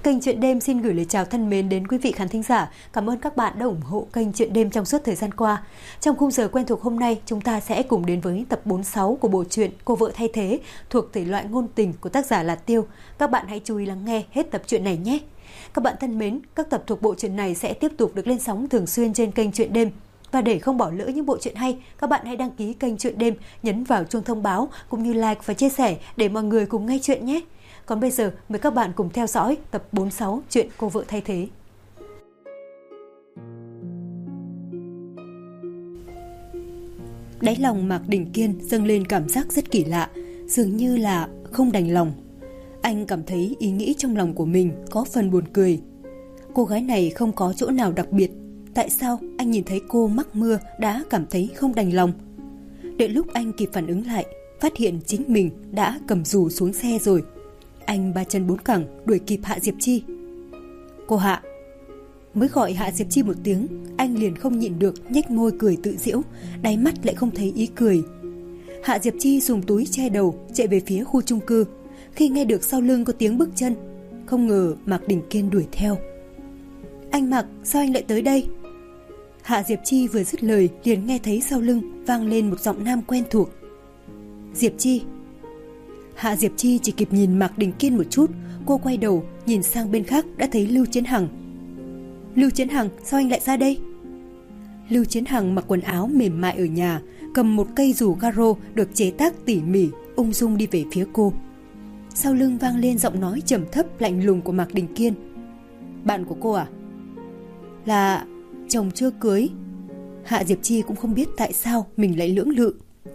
Kênh Chuyện Đêm xin gửi lời chào thân mến đến quý vị khán thính giả. Cảm ơn các bạn đã ủng hộ kênh Chuyện Đêm trong suốt thời gian qua. Trong khung giờ quen thuộc hôm nay, chúng ta sẽ cùng đến với tập 46 của bộ truyện Cô vợ thay thế thuộc thể loại ngôn tình của tác giả là Tiêu. Các bạn hãy chú ý lắng nghe hết tập truyện này nhé. Các bạn thân mến, các tập thuộc bộ truyện này sẽ tiếp tục được lên sóng thường xuyên trên kênh Chuyện Đêm. Và để không bỏ lỡ những bộ truyện hay, các bạn hãy đăng ký kênh Chuyện Đêm, nhấn vào chuông thông báo cũng như like và chia sẻ để mọi người cùng nghe chuyện nhé. Còn bây giờ, mời các bạn cùng theo dõi tập 46 chuyện Cô vợ thay thế. Đáy lòng Mạc Đình Kiên dâng lên cảm giác rất kỳ lạ, dường như là không đành lòng. Anh cảm thấy ý nghĩ trong lòng của mình có phần buồn cười. Cô gái này không có chỗ nào đặc biệt, tại sao anh nhìn thấy cô mắc mưa đã cảm thấy không đành lòng? Đợi lúc anh kịp phản ứng lại, phát hiện chính mình đã cầm dù xuống xe rồi. Anh ba chân bốn cẳng đuổi kịp Hạ Diệp Chi. Cô Hạ. Mới gọi Hạ Diệp Chi một tiếng, anh liền không nhịn được nhếch môi cười tự giễu, đáy mắt lại không thấy ý cười. Hạ Diệp Chi dùng túi che đầu chạy về phía khu chung cư. Khi nghe được sau lưng có tiếng bước chân, không ngờ Mạc Đình Kiên đuổi theo. Anh Mạc, sao anh lại tới đây? Hạ Diệp Chi vừa dứt lời liền nghe thấy sau lưng vang lên một giọng nam quen thuộc. Diệp Chi. Hạ Diệp Chi chỉ kịp nhìn Mạc Đình Kiên một chút, cô quay đầu nhìn sang bên khác đã thấy Lưu Chiến Hằng. Lưu Chiến Hằng, sao anh lại ra đây? Lưu Chiến Hằng mặc quần áo mềm mại ở nhà, cầm một cây dù garo được chế tác tỉ mỉ, ung dung đi về phía cô. Sau lưng vang lên giọng nói trầm thấp lạnh lùng của Mạc Đình Kiên. Bạn của cô à? Là chồng chưa cưới. Hạ Diệp Chi cũng không biết tại sao mình lại lưỡng lự.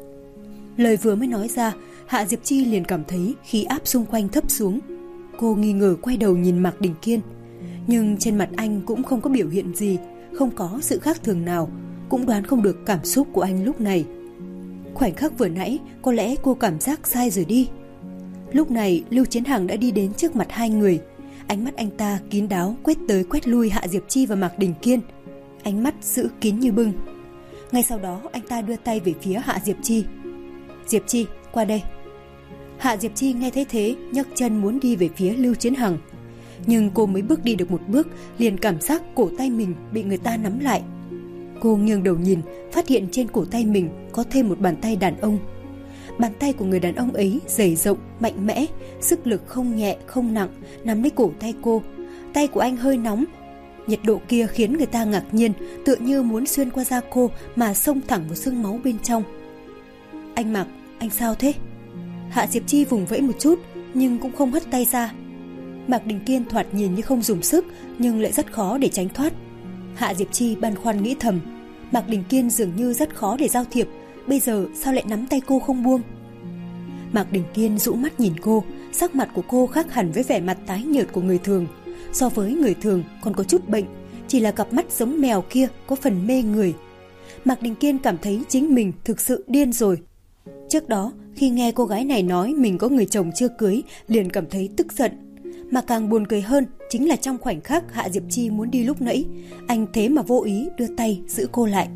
Lời vừa mới nói ra, Hạ Diệp Chi liền cảm thấy khí áp xung quanh thấp xuống. Cô nghi ngờ quay đầu nhìn Mạc Đình Kiên, nhưng trên mặt anh cũng không có biểu hiện gì, không có sự khác thường nào, cũng đoán không được cảm xúc của anh lúc này. Khoảnh khắc vừa nãy, có lẽ cô cảm giác sai rồi đi. Lúc này, Lưu Chiến Hằng đã đi đến trước mặt hai người. Ánh mắt anh ta kín đáo quét tới quét lui Hạ Diệp Chi và Mạc Đình Kiên. Ánh mắt giữ kín như bưng. Ngay sau đó, anh ta đưa tay về phía Hạ Diệp Chi. Diệp Chi, qua đây. Hạ Diệp Chi nghe thấy thế, nhấc chân muốn đi về phía Lưu Chiến Hằng. Nhưng cô mới bước đi được một bước, liền cảm giác cổ tay mình bị người ta nắm lại. Cô nghiêng đầu nhìn, phát hiện trên cổ tay mình có thêm một bàn tay đàn ông. Bàn tay của người đàn ông ấy dày rộng, mạnh mẽ, sức lực không nhẹ, không nặng, nắm lấy cổ tay cô. Tay của anh hơi nóng. Nhiệt độ kia khiến người ta ngạc nhiên, tựa như muốn xuyên qua da cô mà xông thẳng vào xương máu bên trong. Anh Mạc, anh sao thế? Hạ Diệp Chi vùng vẫy một chút, nhưng cũng không hất tay ra. Mạc Đình Kiên thoạt nhìn như không dùng sức, nhưng lại rất khó để tránh thoát. Hạ Diệp Chi băn khoăn nghĩ thầm, Mạc Đình Kiên dường như rất khó để giao thiệp, bây giờ sao lại nắm tay cô không buông? Mạc Đình Kiên dụ mắt nhìn cô, sắc mặt của cô khác hẳn với vẻ mặt tái nhợt của người thường. So với người thường còn có chút bệnh, chỉ là cặp mắt giống mèo kia có phần mê người. Mạc Đình Kiên cảm thấy chính mình thực sự điên rồi. Trước đó, khi nghe cô gái này nói mình có người chồng chưa cưới, liền cảm thấy tức giận. Mà càng buồn cười hơn chính là trong khoảnh khắc Hạ Diệp Chi muốn đi lúc nãy, anh thế mà vô ý đưa tay giữ cô lại.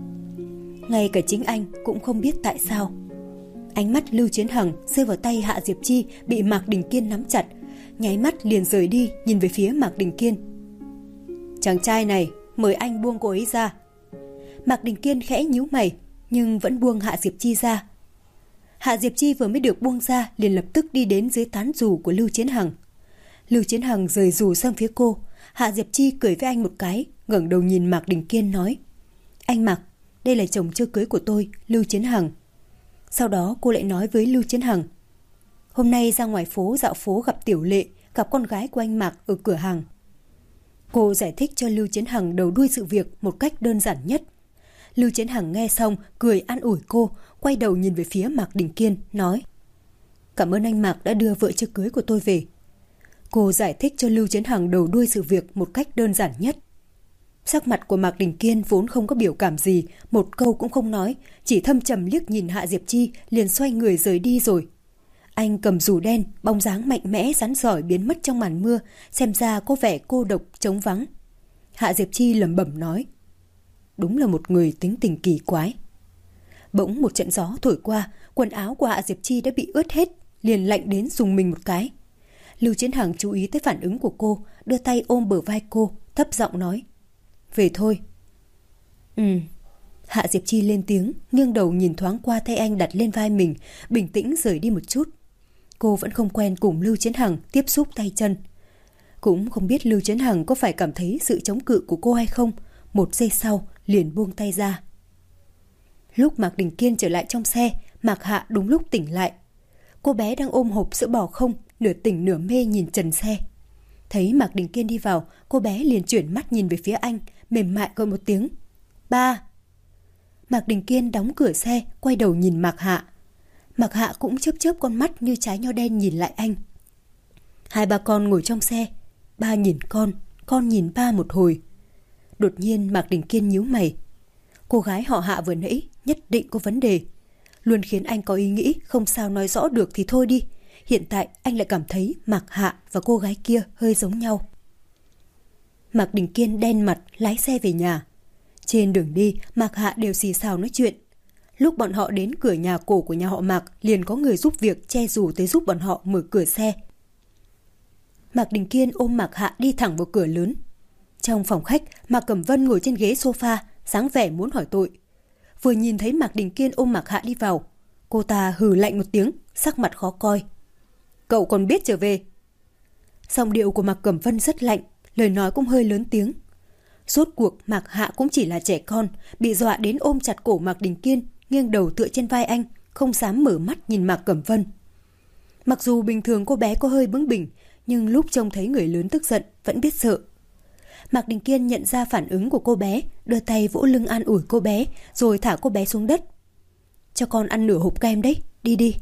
Ngay cả chính anh cũng không biết tại sao. Ánh mắt Lưu Chiến Hằng rơi vào tay Hạ Diệp Chi bị Mạc Đình Kiên nắm chặt, nháy mắt liền rời đi nhìn về phía Mạc Đình Kiên. Chàng trai này, mời anh buông cô ấy ra. Mạc Đình Kiên khẽ nhíu mày, nhưng vẫn buông Hạ Diệp Chi ra. Hạ Diệp Chi vừa mới được buông ra liền lập tức đi đến dưới tán dù của Lưu Chiến Hằng. Lưu Chiến Hằng rời dù sang phía cô. Hạ Diệp Chi cười với anh một cái, ngẩng đầu nhìn Mạc Đình Kiên nói: Anh Mạc, đây là chồng chưa cưới của tôi, Lưu Chiến Hằng. Sau đó cô lại nói với Lưu Chiến Hằng: Hôm nay ra ngoài phố dạo phố gặp Tiểu Lệ, gặp con gái của anh Mạc ở cửa hàng. Cô giải thích cho Lưu Chiến Hằng đầu đuôi sự việc một cách đơn giản nhất. Lưu Chiến Hằng nghe xong cười an ủi cô, quay đầu nhìn về phía Mạc Đình Kiên nói: Cảm ơn anh Mạc đã đưa vợ chưa cưới của tôi về. Cô giải thích cho Lưu Chiến Hằng đầu đuôi sự việc một cách đơn giản nhất. Sắc mặt của Mạc Đình Kiên vốn không có biểu cảm gì, một câu cũng không nói, chỉ thâm trầm liếc nhìn Hạ Diệp Chi liền xoay người rời đi rồi. Anh cầm dù đen, bóng dáng mạnh mẽ rắn rỏi biến mất trong màn mưa, xem ra có vẻ cô độc trống vắng. Hạ Diệp Chi lẩm bẩm nói: Đúng là một người tính tình kỳ quái. Bỗng một trận gió thổi qua, quần áo của Hạ Diệp Chi đã bị ướt hết, liền lạnh đến rùng mình một cái. Lưu Chiến Hằng chú ý tới phản ứng của cô, đưa tay ôm bờ vai cô, thấp giọng nói: "Về thôi." Hạ Diệp Chi lên tiếng, nghiêng đầu nhìn thoáng qua tay anh đặt lên vai mình, bình tĩnh rời đi một chút. Cô vẫn không quen cùng Lưu Chiến Hằng tiếp xúc tay chân. Cũng không biết Lưu Chiến Hằng có phải cảm thấy sự chống cự của cô hay không, một giây sau liền buông tay ra. Lúc Mạc Đình Kiên trở lại trong xe, Mạc Hạ đúng lúc tỉnh lại. Cô bé đang ôm hộp sữa bò không, nửa tỉnh nửa mê nhìn trần xe. Thấy Mạc Đình Kiên đi vào, cô bé liền chuyển mắt nhìn về phía anh, mềm mại gọi một tiếng: "Ba." Mạc Đình Kiên đóng cửa xe, quay đầu nhìn Mạc Hạ. Mạc Hạ cũng chớp chớp con mắt như trái nho đen nhìn lại anh. Hai ba con ngồi trong xe, ba nhìn con nhìn ba một hồi. Đột nhiên Mạc Đình Kiên nhíu mày. Cô gái họ Hạ vừa nãy nhất định có vấn đề, luôn khiến anh có ý nghĩ không sao nói rõ được thì thôi đi. Hiện tại anh lại cảm thấy Mạc Hạ và cô gái kia hơi giống nhau. Mạc Đình Kiên đen mặt lái xe về nhà. Trên đường đi, Mạc Hạ đều xì xào nói chuyện. Lúc bọn họ đến cửa nhà cổ của nhà họ Mạc, liền có người giúp việc che dù tới giúp bọn họ mở cửa xe. Mạc Đình Kiên ôm Mạc Hạ đi thẳng vào cửa lớn. Trong phòng khách, Mạc Cẩm Vân ngồi trên ghế sofa, dáng vẻ muốn hỏi tội. Vừa nhìn thấy Mạc Đình Kiên ôm Mạc Hạ đi vào, cô ta hừ lạnh một tiếng, sắc mặt khó coi. "Cậu còn biết trở về?" Giọng điệu của Mạc Cẩm Vân rất lạnh, lời nói cũng hơi lớn tiếng. Rốt cuộc Mạc Hạ cũng chỉ là trẻ con, bị dọa đến ôm chặt cổ Mạc Đình Kiên, nghiêng đầu tựa trên vai anh, không dám mở mắt nhìn Mạc Cẩm Vân. Mặc dù bình thường cô bé có hơi bướng bỉnh, nhưng lúc trông thấy người lớn tức giận vẫn biết sợ. Mạc Đình Kiên nhận ra phản ứng của cô bé, đưa tay vỗ lưng an ủi cô bé, rồi thả cô bé xuống đất. "Cho con ăn nửa hộp kem đấy, đi đi."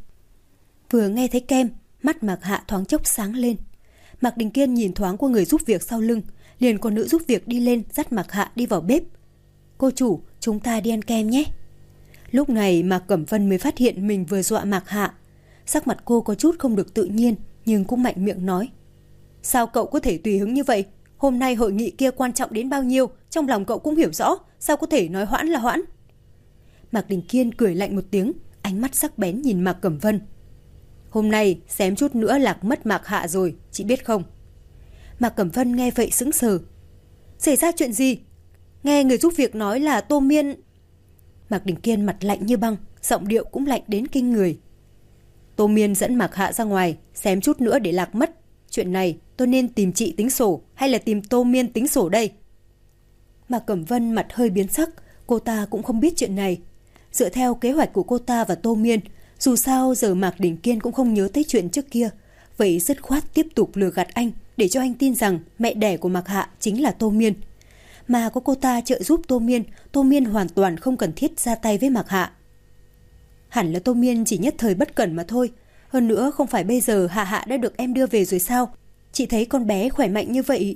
Vừa nghe thấy kem, mắt Mạc Hạ thoáng chốc sáng lên. Mạc Đình Kiên nhìn thoáng qua người giúp việc sau lưng, liền có nữ giúp việc đi lên dắt Mạc Hạ đi vào bếp. "Cô chủ, chúng ta đi ăn kem nhé." Lúc này Mạc Cẩm Vân mới phát hiện mình vừa dọa Mạc Hạ. Sắc mặt cô có chút không được tự nhiên, nhưng cũng mạnh miệng nói: "Sao cậu có thể tùy hứng như vậy? Hôm nay hội nghị kia quan trọng đến bao nhiêu, trong lòng cậu cũng hiểu rõ, sao có thể nói hoãn là hoãn?" Mạc Đình Kiên cười lạnh một tiếng, ánh mắt sắc bén nhìn Mạc Cẩm Vân. "Hôm nay xém chút nữa lạc mất Mạc Hạ rồi, chị biết không?" Mạc Cẩm Vân nghe vậy sững sờ. "Xảy ra chuyện gì? Nghe người giúp việc nói là Tô Miên..." Mạc Đình Kiên mặt lạnh như băng, giọng điệu cũng lạnh đến kinh người. "Tô Miên dẫn Mạc Hạ ra ngoài, xém chút nữa để lạc mất. Chuyện này tôi nên tìm chị tính sổ hay là tìm Tô Miên tính sổ đây?" Mạc Cẩm Vân mặt hơi biến sắc, cô ta cũng không biết chuyện này. Dựa theo kế hoạch của cô ta và Tô Miên, dù sao giờ Mạc Đình Kiên cũng không nhớ tới chuyện trước kia, vậy dứt khoát tiếp tục lừa gạt anh để cho anh tin rằng mẹ đẻ của Mạc Hạ chính là Tô Miên. Mà có cô ta trợ giúp Tô Miên hoàn toàn không cần thiết ra tay với Mạc Hạ. Hẳn là Tô Miên chỉ nhất thời bất cẩn mà thôi. Hơn nữa không phải bây giờ Hạ Hạ đã được em đưa về rồi sao? Chị thấy con bé khỏe mạnh như vậy.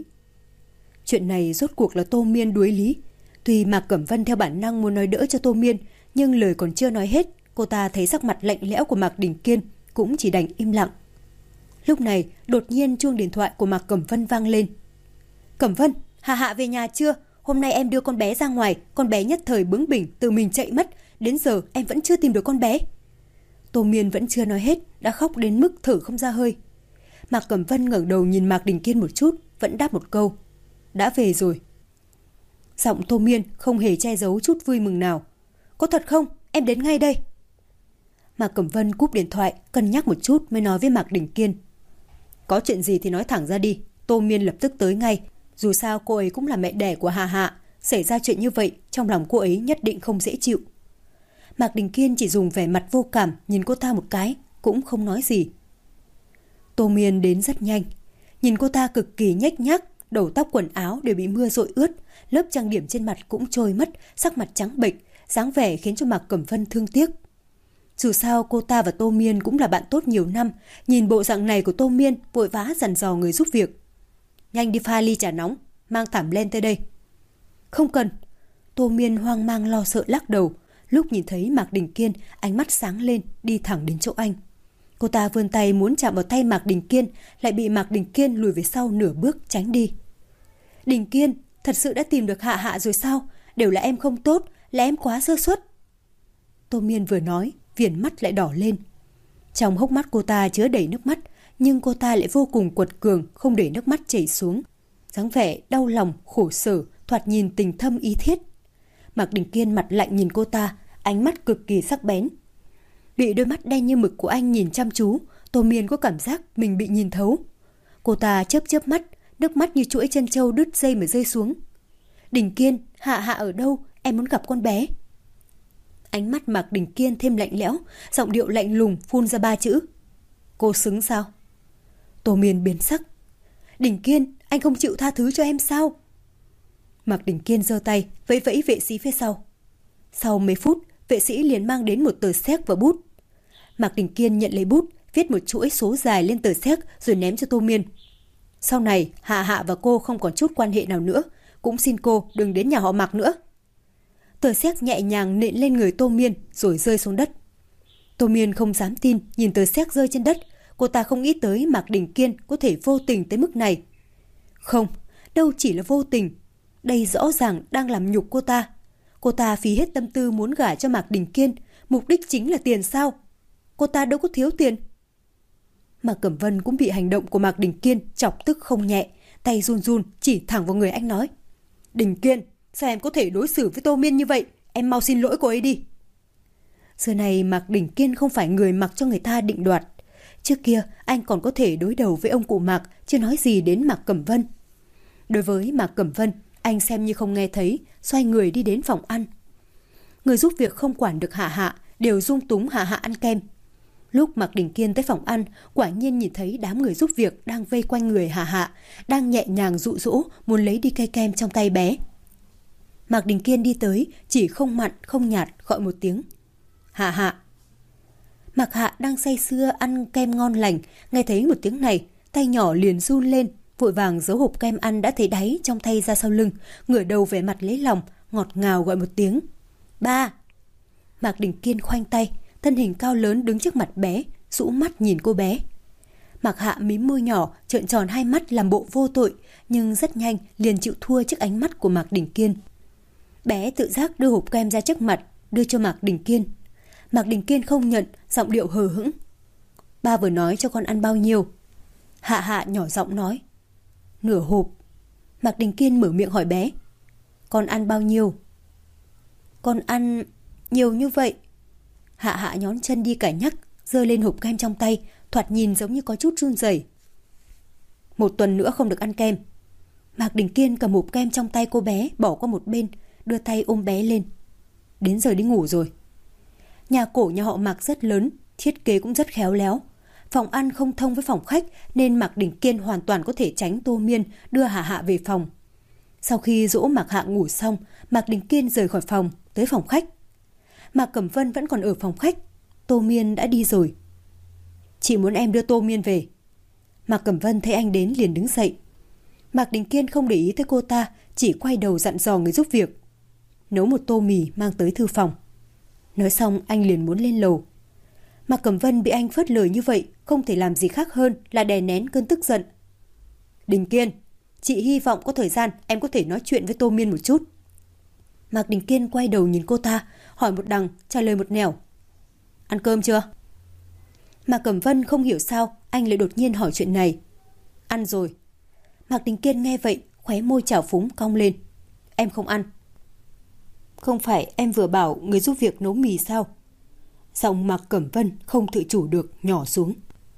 Chuyện này rốt cuộc là Tô Miên đuối lý. Tuy Mạc Cẩm Vân theo bản năng muốn nói đỡ cho Tô Miên, nhưng lời còn chưa nói hết, cô ta thấy sắc mặt lạnh lẽo của Mạc Đình Kiên, cũng chỉ đành im lặng. Lúc này đột nhiên chuông điện thoại của Mạc Cẩm Vân vang lên. "Cẩm Vân, Hạ Hạ về nhà chưa? Hôm nay em đưa con bé ra ngoài, con bé nhất thời bướng bỉnh tự mình chạy mất, đến giờ em vẫn chưa tìm được con bé." Tô Miên vẫn chưa nói hết, đã khóc đến mức thở không ra hơi. Mạc Cẩm Vân ngẩng đầu nhìn Mạc Đình Kiên một chút, vẫn đáp một câu: "Đã về rồi." Giọng Tô Miên không hề che giấu chút vui mừng nào. "Có thật không? Em đến ngay đây." Mạc Cẩm Vân cúp điện thoại, cân nhắc một chút mới nói với Mạc Đình Kiên: "Có chuyện gì thì nói thẳng ra đi, Tô Miên lập tức tới ngay. Dù sao cô ấy cũng là mẹ đẻ của Hà Hạ, xảy ra chuyện như vậy, trong lòng cô ấy nhất định không dễ chịu." Mạc Đình Kiên chỉ dùng vẻ mặt vô cảm nhìn cô ta một cái, cũng không nói gì. Tô Miên đến rất nhanh. Nhìn cô ta cực kỳ nhếch nhác, đầu tóc quần áo đều bị mưa dội ướt, lớp trang điểm trên mặt cũng trôi mất, sắc mặt trắng bệch, dáng vẻ khiến cho Mạc Cẩm Vân thương tiếc. Dù sao cô ta và Tô Miên cũng là bạn tốt nhiều năm, nhìn bộ dạng này của Tô Miên vội vã dặn dò người giúp việc: "Nhanh đi pha ly trà nóng, mang thảm len tới đây." "Không cần." Tô Miên hoang mang lo sợ lắc đầu. Lúc nhìn thấy Mạc Đình Kiên, ánh mắt sáng lên, đi thẳng đến chỗ anh. Cô ta vươn tay muốn chạm vào tay Mạc Đình Kiên, lại bị Mạc Đình Kiên lùi về sau nửa bước tránh đi. "Đình Kiên, thật sự đã tìm được Hạ Hạ rồi sao? Đều là em không tốt, là em quá sơ suất." Tô Miên vừa nói, viền mắt lại đỏ lên. Trong hốc mắt cô ta chứa đầy nước mắt, nhưng cô ta lại vô cùng quật cường, không để nước mắt chảy xuống. Dáng vẻ đau lòng, khổ sở, thoạt nhìn tình thâm ý thiết. Mạc Đình Kiên mặt lạnh nhìn cô ta, ánh mắt cực kỳ sắc bén. Bị đôi mắt đen như mực của anh nhìn chăm chú, Tô Miên có cảm giác mình bị nhìn thấu. Cô ta chớp chớp mắt, nước mắt như chuỗi chân trâu đứt dây mà rơi xuống. Đình Kiên, Hạ Hạ ở đâu? Em muốn gặp con bé. Ánh mắt Mạc Đình Kiên thêm lạnh lẽo, giọng điệu lạnh lùng phun ra 3 chữ. Cô xứng sao? Tô Miên biến sắc. Đình Kiên, anh không chịu tha thứ cho em sao? Mạc Đình Kiên giơ tay, vẫy vẫy vệ sĩ phía sau. Sau mấy phút, vệ sĩ liền mang đến một tờ séc và bút. Mạc Đình Kiên nhận lấy bút, viết một chuỗi số dài lên tờ séc rồi ném cho Tô Miên. Sau này, Hạ Hạ và cô không còn chút quan hệ nào nữa, cũng xin cô đừng đến nhà họ Mạc nữa. Tờ séc nhẹ nhàng nện lên người Tô Miên rồi rơi xuống đất. Tô Miên không dám tin nhìn tờ séc rơi trên đất, cô ta không nghĩ tới Mạc Đình Kiên có thể vô tình tới mức này. Không, đâu chỉ là vô tình, đây rõ ràng đang làm nhục cô ta. Cô ta phí hết tâm tư muốn gả cho Mạc Đình Kiên, mục đích chính là tiền sao? Cô ta đâu có thiếu tiền. Mạc Cẩm Vân cũng bị hành động của Mạc Đình Kiên chọc tức không nhẹ, tay run run chỉ thẳng vào người anh nói. Đình Kiên, sao em có thể đối xử với Tô Miên như vậy? Em mau xin lỗi cô ấy đi. Giờ này Mạc Đình Kiên không phải người mặc cho người ta định đoạt. Trước kia anh còn có thể đối đầu với ông cụ Mạc, chưa nói gì đến Mạc Cẩm Vân. Đối với Mạc Cẩm Vân, anh xem như không nghe thấy, xoay người đi đến phòng ăn. Người giúp việc không quản được Hạ Hạ, đều dung túng Hạ Hạ ăn kem. Lúc Mạc Đình Kiên tới phòng ăn, quả nhiên nhìn thấy đám người giúp việc đang vây quanh người Hạ Hạ, đang nhẹ nhàng dụ dỗ muốn lấy đi cây kem trong tay bé. Mạc Đình Kiên đi tới, chỉ không mặn không nhạt gọi một tiếng. Hạ Hạ. Mạc Hạ đang say sưa ăn kem ngon lành, nghe thấy một tiếng này, tay nhỏ liền run lên, vội vàng giấu hộp kem ăn đã thấy đáy trong tay ra sau lưng, ngửa đầu vẻ mặt lấy lòng, ngọt ngào gọi một tiếng. Ba. Mạc Đình Kiên khoanh tay, thân hình cao lớn đứng trước mặt bé, rũ mắt nhìn cô bé. Mạc Hạ mím môi nhỏ, trợn tròn hai mắt làm bộ vô tội, nhưng rất nhanh liền chịu thua trước ánh mắt của Mạc Đình Kiên. Bé tự giác đưa hộp kem ra trước mặt, đưa cho Mạc Đình Kiên. Mạc Đình Kiên không nhận, giọng điệu hờ hững. Ba vừa nói cho con ăn bao nhiêu? Hạ Hạ nhỏ giọng nói. Nửa hộp. Mạc Đình Kiên mở miệng hỏi bé. Con ăn bao nhiêu? Con ăn nhiều như vậy. Hạ Hạ nhón chân đi cải nhắc, giơ lên hộp kem trong tay, thoạt nhìn giống như có chút run rẩy. 1 tuần nữa không được ăn kem. Mạc Đình Kiên cầm hộp kem trong tay cô bé bỏ qua một bên, đưa tay ôm bé lên. Đến giờ đi ngủ rồi. Nhà cổ nhà họ Mạc rất lớn, thiết kế cũng rất khéo léo. Phòng ăn không thông với phòng khách nên Mạc Đình Kiên hoàn toàn có thể tránh Tô Miên đưa Hạ Hạ về phòng. Sau khi dỗ Mạc Hạ ngủ xong, Mạc Đình Kiên rời khỏi phòng, tới phòng khách. Mạc Cẩm Vân vẫn còn ở phòng khách, Tô Miên đã đi rồi. Chị muốn em đưa Tô Miên về. Mạc Cẩm Vân thấy anh đến liền đứng dậy. Mạc Đình Kiên không để ý tới cô ta, chỉ quay đầu dặn dò người giúp việc. Nấu một tô mì mang tới thư phòng. Nói xong anh liền muốn lên lầu. Mạc Cẩm Vân bị anh phớt lờ như vậy, không thể làm gì khác hơn là đè nén cơn tức giận. Đình Kiên, chị hy vọng có thời gian em có thể nói chuyện với Tô Miên một chút. Mạc Đình Kiên quay đầu nhìn cô ta, hỏi một đằng, trả lời một nẻo. Ăn cơm chưa? Mạc Cẩm Vân không hiểu sao anh lại đột nhiên hỏi chuyện này. Ăn rồi. Mạc Đình Kiên nghe vậy, khóe môi trào phúng cong lên. Em không ăn. Không phải em vừa bảo người giúp việc nấu mì sao? Giọng Mạc Cẩm Vân không tự chủ được nhỏ xuống.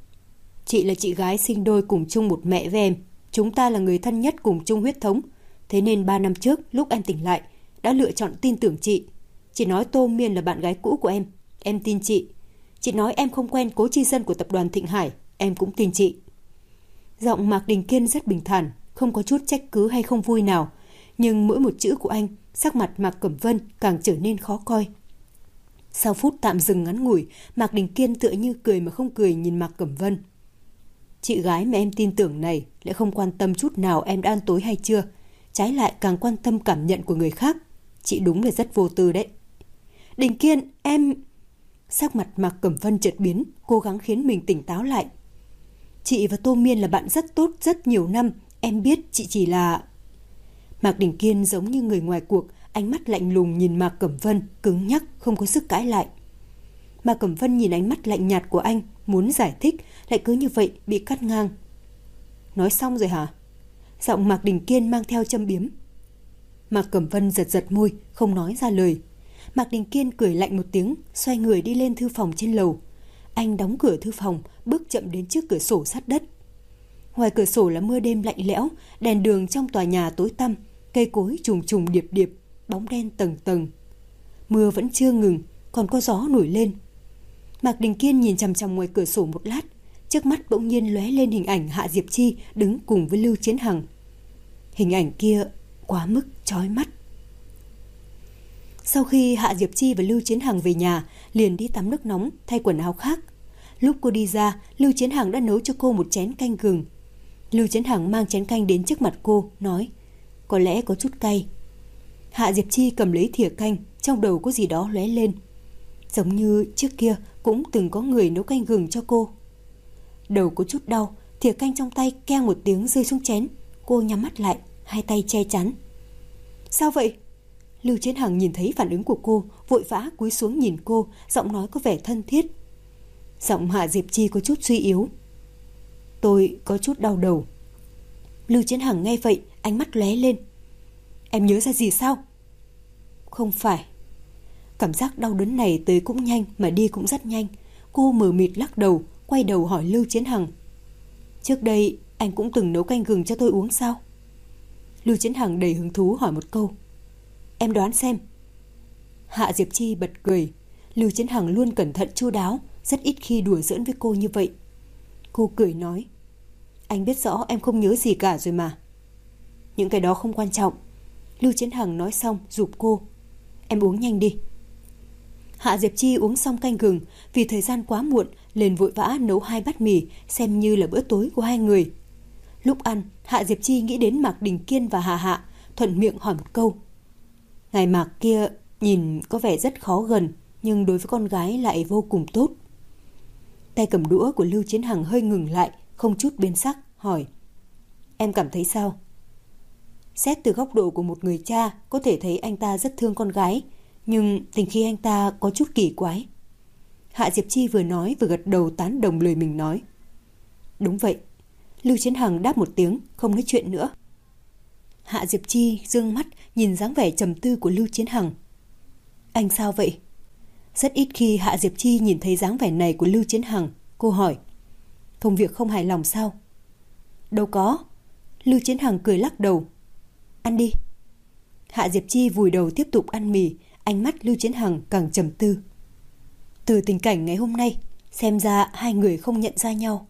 Chị là chị gái sinh đôi cùng chung một mẹ với em. Chúng ta là người thân nhất cùng chung huyết thống. Thế nên 3 năm trước lúc em tỉnh lại đã lựa chọn tin tưởng chị. Chị nói Tô Miên là bạn gái cũ của em tin chị. Chị nói em không quen Cố Chi Dân của tập đoàn Thịnh Hải, em cũng tin chị. Giọng Mạc Đình Kiên rất bình thản, không có chút trách cứ hay không vui nào. Nhưng mỗi một chữ của anh, sắc mặt Mạc Cẩm Vân càng trở nên khó coi. Sau phút tạm dừng ngắn ngủi, Mạc Đình Kiên tựa như cười mà không cười nhìn Mạc Cẩm Vân. Chị gái mà em tin tưởng này lại không quan tâm chút nào em đã ăn tối hay chưa. Trái lại càng quan tâm cảm nhận của người khác. Chị đúng là rất vô tư đấy. Đình Kiên, em... Sắc mặt Mạc Cẩm Vân chợt biến, cố gắng khiến mình tỉnh táo lại. Chị và Tô Miên là bạn rất tốt rất nhiều năm. Em biết chị chỉ là... Mạc Đình Kiên giống như người ngoài cuộc, ánh mắt lạnh lùng nhìn Mạc Cẩm Vân, cứng nhắc, không có sức cãi lại. Mạc Cẩm Vân nhìn ánh mắt lạnh nhạt của anh, muốn giải thích, lại cứ như vậy bị cắt ngang. Nói xong rồi hả? Giọng Mạc Đình Kiên mang theo châm biếm. Mạc Cẩm Vân giật giật môi, không nói ra lời. Mạc Đình Kiên cười lạnh một tiếng, xoay người đi lên thư phòng trên lầu. Anh đóng cửa thư phòng, bước chậm đến trước cửa sổ sát đất. Ngoài cửa sổ là mưa đêm lạnh lẽo, đèn đường trong tòa nhà tối tăm, cây cối trùng trùng điệp điệp, bóng đen tầng tầng. Mưa vẫn chưa ngừng, còn có gió nổi lên. Mạc Đình Kiên nhìn chằm chằm ngoài cửa sổ một lát, trước mắt bỗng nhiên lóe lên hình ảnh Hạ Diệp Chi đứng cùng với Lưu Chiến Hằng. Hình ảnh kia quá mức chói mắt. Sau khi Hạ Diệp Chi và Lưu Chiến Hằng về nhà, liền đi tắm nước nóng, thay quần áo khác. Lúc cô đi ra, Lưu Chiến Hằng đã nấu cho cô một chén canh gừng. Lưu Chiến Hằng mang chén canh đến trước mặt cô, nói: có lẽ có chút cay. Hạ Diệp Chi cầm lấy thìa canh, trong đầu có gì đó lóe lên. Giống như trước kia cũng từng có người nấu canh gừng cho cô. Đầu có chút đau, thìa canh trong tay keng một tiếng rơi xuống chén. Cô nhắm mắt lại, hai tay che chắn. Sao vậy? Lưu Chiến Hằng nhìn thấy phản ứng của cô, vội vã cúi xuống nhìn cô, giọng nói có vẻ thân thiết. Giọng Hạ Diệp Chi có chút suy yếu. Tôi có chút đau đầu. Lưu Chiến Hằng nghe vậy, ánh mắt lóe lên. Em nhớ ra gì sao? Không phải. Cảm giác đau đớn này tới cũng nhanh mà đi cũng rất nhanh. Cô mờ mịt lắc đầu, quay đầu hỏi Lưu Chiến Hằng. Trước đây anh cũng từng nấu canh gừng cho tôi uống sao? Lưu Chiến Hằng đầy hứng thú hỏi một câu. Em đoán xem. Hạ Diệp Chi bật cười. Lưu Chiến Hằng luôn cẩn thận chu đáo, rất ít khi đùa giỡn với cô như vậy. Cô cười nói. Anh biết rõ em không nhớ gì cả rồi mà. Những cái đó không quan trọng. Lưu Chiến Hằng nói xong giục cô. Em uống nhanh đi. Hạ Diệp Chi uống xong canh gừng, vì thời gian quá muộn liền vội vã nấu 2 bát mì, xem như là bữa tối của hai người. Lúc ăn, Hạ Diệp Chi nghĩ đến Mạc Đình Kiên và Hà Hạ, thuận miệng hỏi một câu. Ngài Mạc kia nhìn có vẻ rất khó gần, nhưng đối với con gái lại vô cùng tốt. Tay cầm đũa của Lưu Chiến Hằng hơi ngừng lại, không chút biến sắc, hỏi. Em cảm thấy sao? Xét từ góc độ của một người cha, có thể thấy anh ta rất thương con gái, nhưng tình khi anh ta có chút kỳ quái. Hạ Diệp Chi vừa nói vừa gật đầu tán đồng lời mình nói. Đúng vậy. Lưu Chiến Hằng đáp một tiếng, không nói chuyện nữa. Hạ Diệp Chi dương mắt nhìn dáng vẻ trầm tư của Lưu Chiến Hằng. Anh sao vậy? Rất ít khi Hạ Diệp Chi nhìn thấy dáng vẻ này của Lưu Chiến Hằng. Cô hỏi. Công việc không hài lòng sao? Đâu có. Lưu Chiến Hằng cười lắc đầu. Ăn đi. Hạ Diệp Chi vùi đầu tiếp tục ăn mì, ánh mắt Lưu Chiến Hằng càng trầm tư. Từ tình cảnh ngày hôm nay, xem ra hai người không nhận ra nhau.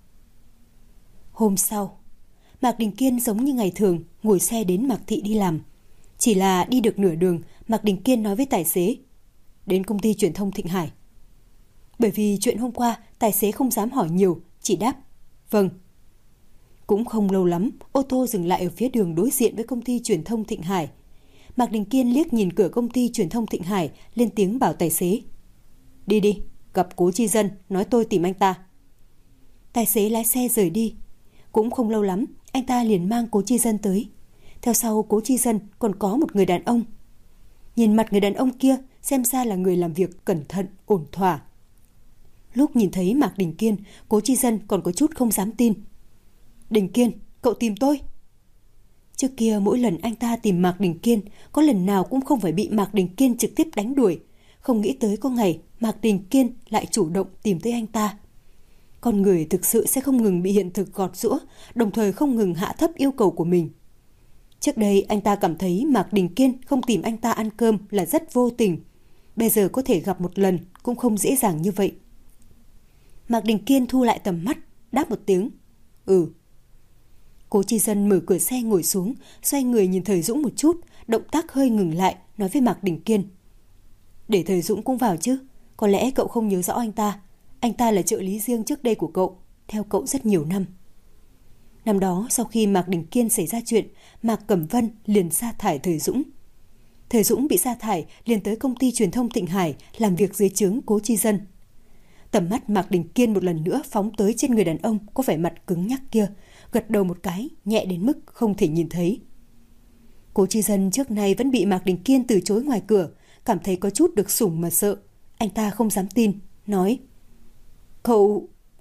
Hôm sau, Mạc Đình Kiên giống như ngày thường ngồi xe đến Mạc Thị đi làm. Chỉ là đi được nửa đường, Mạc Đình Kiên nói với tài xế. Đến công ty truyền thông Thịnh Hải. Bởi vì chuyện hôm qua, tài xế không dám hỏi nhiều, chỉ đáp. Vâng. Cũng không lâu lắm, ô tô dừng lại ở phía đường đối diện với công ty truyền thông Thịnh Hải. Mạc Đình Kiên liếc nhìn cửa công ty truyền thông Thịnh Hải, lên tiếng bảo tài xế. Đi đi, gặp Cố Chi Dân, nói tôi tìm anh ta. Tài xế lái xe rời đi. Cũng không lâu lắm, anh ta liền mang Cố Chi Dân tới. Theo sau Cố Chi Dân còn có một người đàn ông. Nhìn mặt người đàn ông kia, xem ra là người làm việc cẩn thận, ổn thỏa. Lúc nhìn thấy Mạc Đình Kiên, Cố Chi Dân còn có chút không dám tin. Đình Kiên, cậu tìm tôi? Trước kia mỗi lần anh ta tìm Mạc Đình Kiên, có lần nào cũng không phải bị Mạc Đình Kiên trực tiếp đánh đuổi. Không nghĩ tới có ngày Mạc Đình Kiên lại chủ động tìm tới anh ta. Con người thực sự sẽ không ngừng bị hiện thực gọt giũa, đồng thời không ngừng hạ thấp yêu cầu của mình. Trước đây anh ta cảm thấy Mạc Đình Kiên không tìm anh ta ăn cơm là rất vô tình. Bây giờ có thể gặp một lần cũng không dễ dàng như vậy. Mạc Đình Kiên thu lại tầm mắt, đáp một tiếng. Ừ. Cố Chi Dân mở cửa xe ngồi xuống, xoay người nhìn Thời Dũng một chút, động tác hơi ngừng lại, nói với Mạc Đình Kiên. Để Thời Dũng cũng vào chứ, có lẽ cậu không nhớ rõ anh ta. Anh ta là trợ lý riêng trước đây của cậu, theo cậu rất nhiều năm. Năm đó, sau khi Mạc Đình Kiên xảy ra chuyện, Mạc Cẩm Vân liền sa thải Thời Dũng. Thời Dũng bị sa thải liền tới công ty truyền thông Thịnh Hải làm việc dưới trướng Cố Chi Dân. Tầm mắt Mạc Đình Kiên một lần nữa phóng tới trên người đàn ông có vẻ mặt cứng nhắc kia, gật đầu một cái, nhẹ đến mức không thể nhìn thấy. Cố Chi Dân trước nay vẫn bị Mạc Đình Kiên từ chối ngoài cửa, cảm thấy có chút được sủng mà sợ. Anh ta không dám tin, nói. Cậu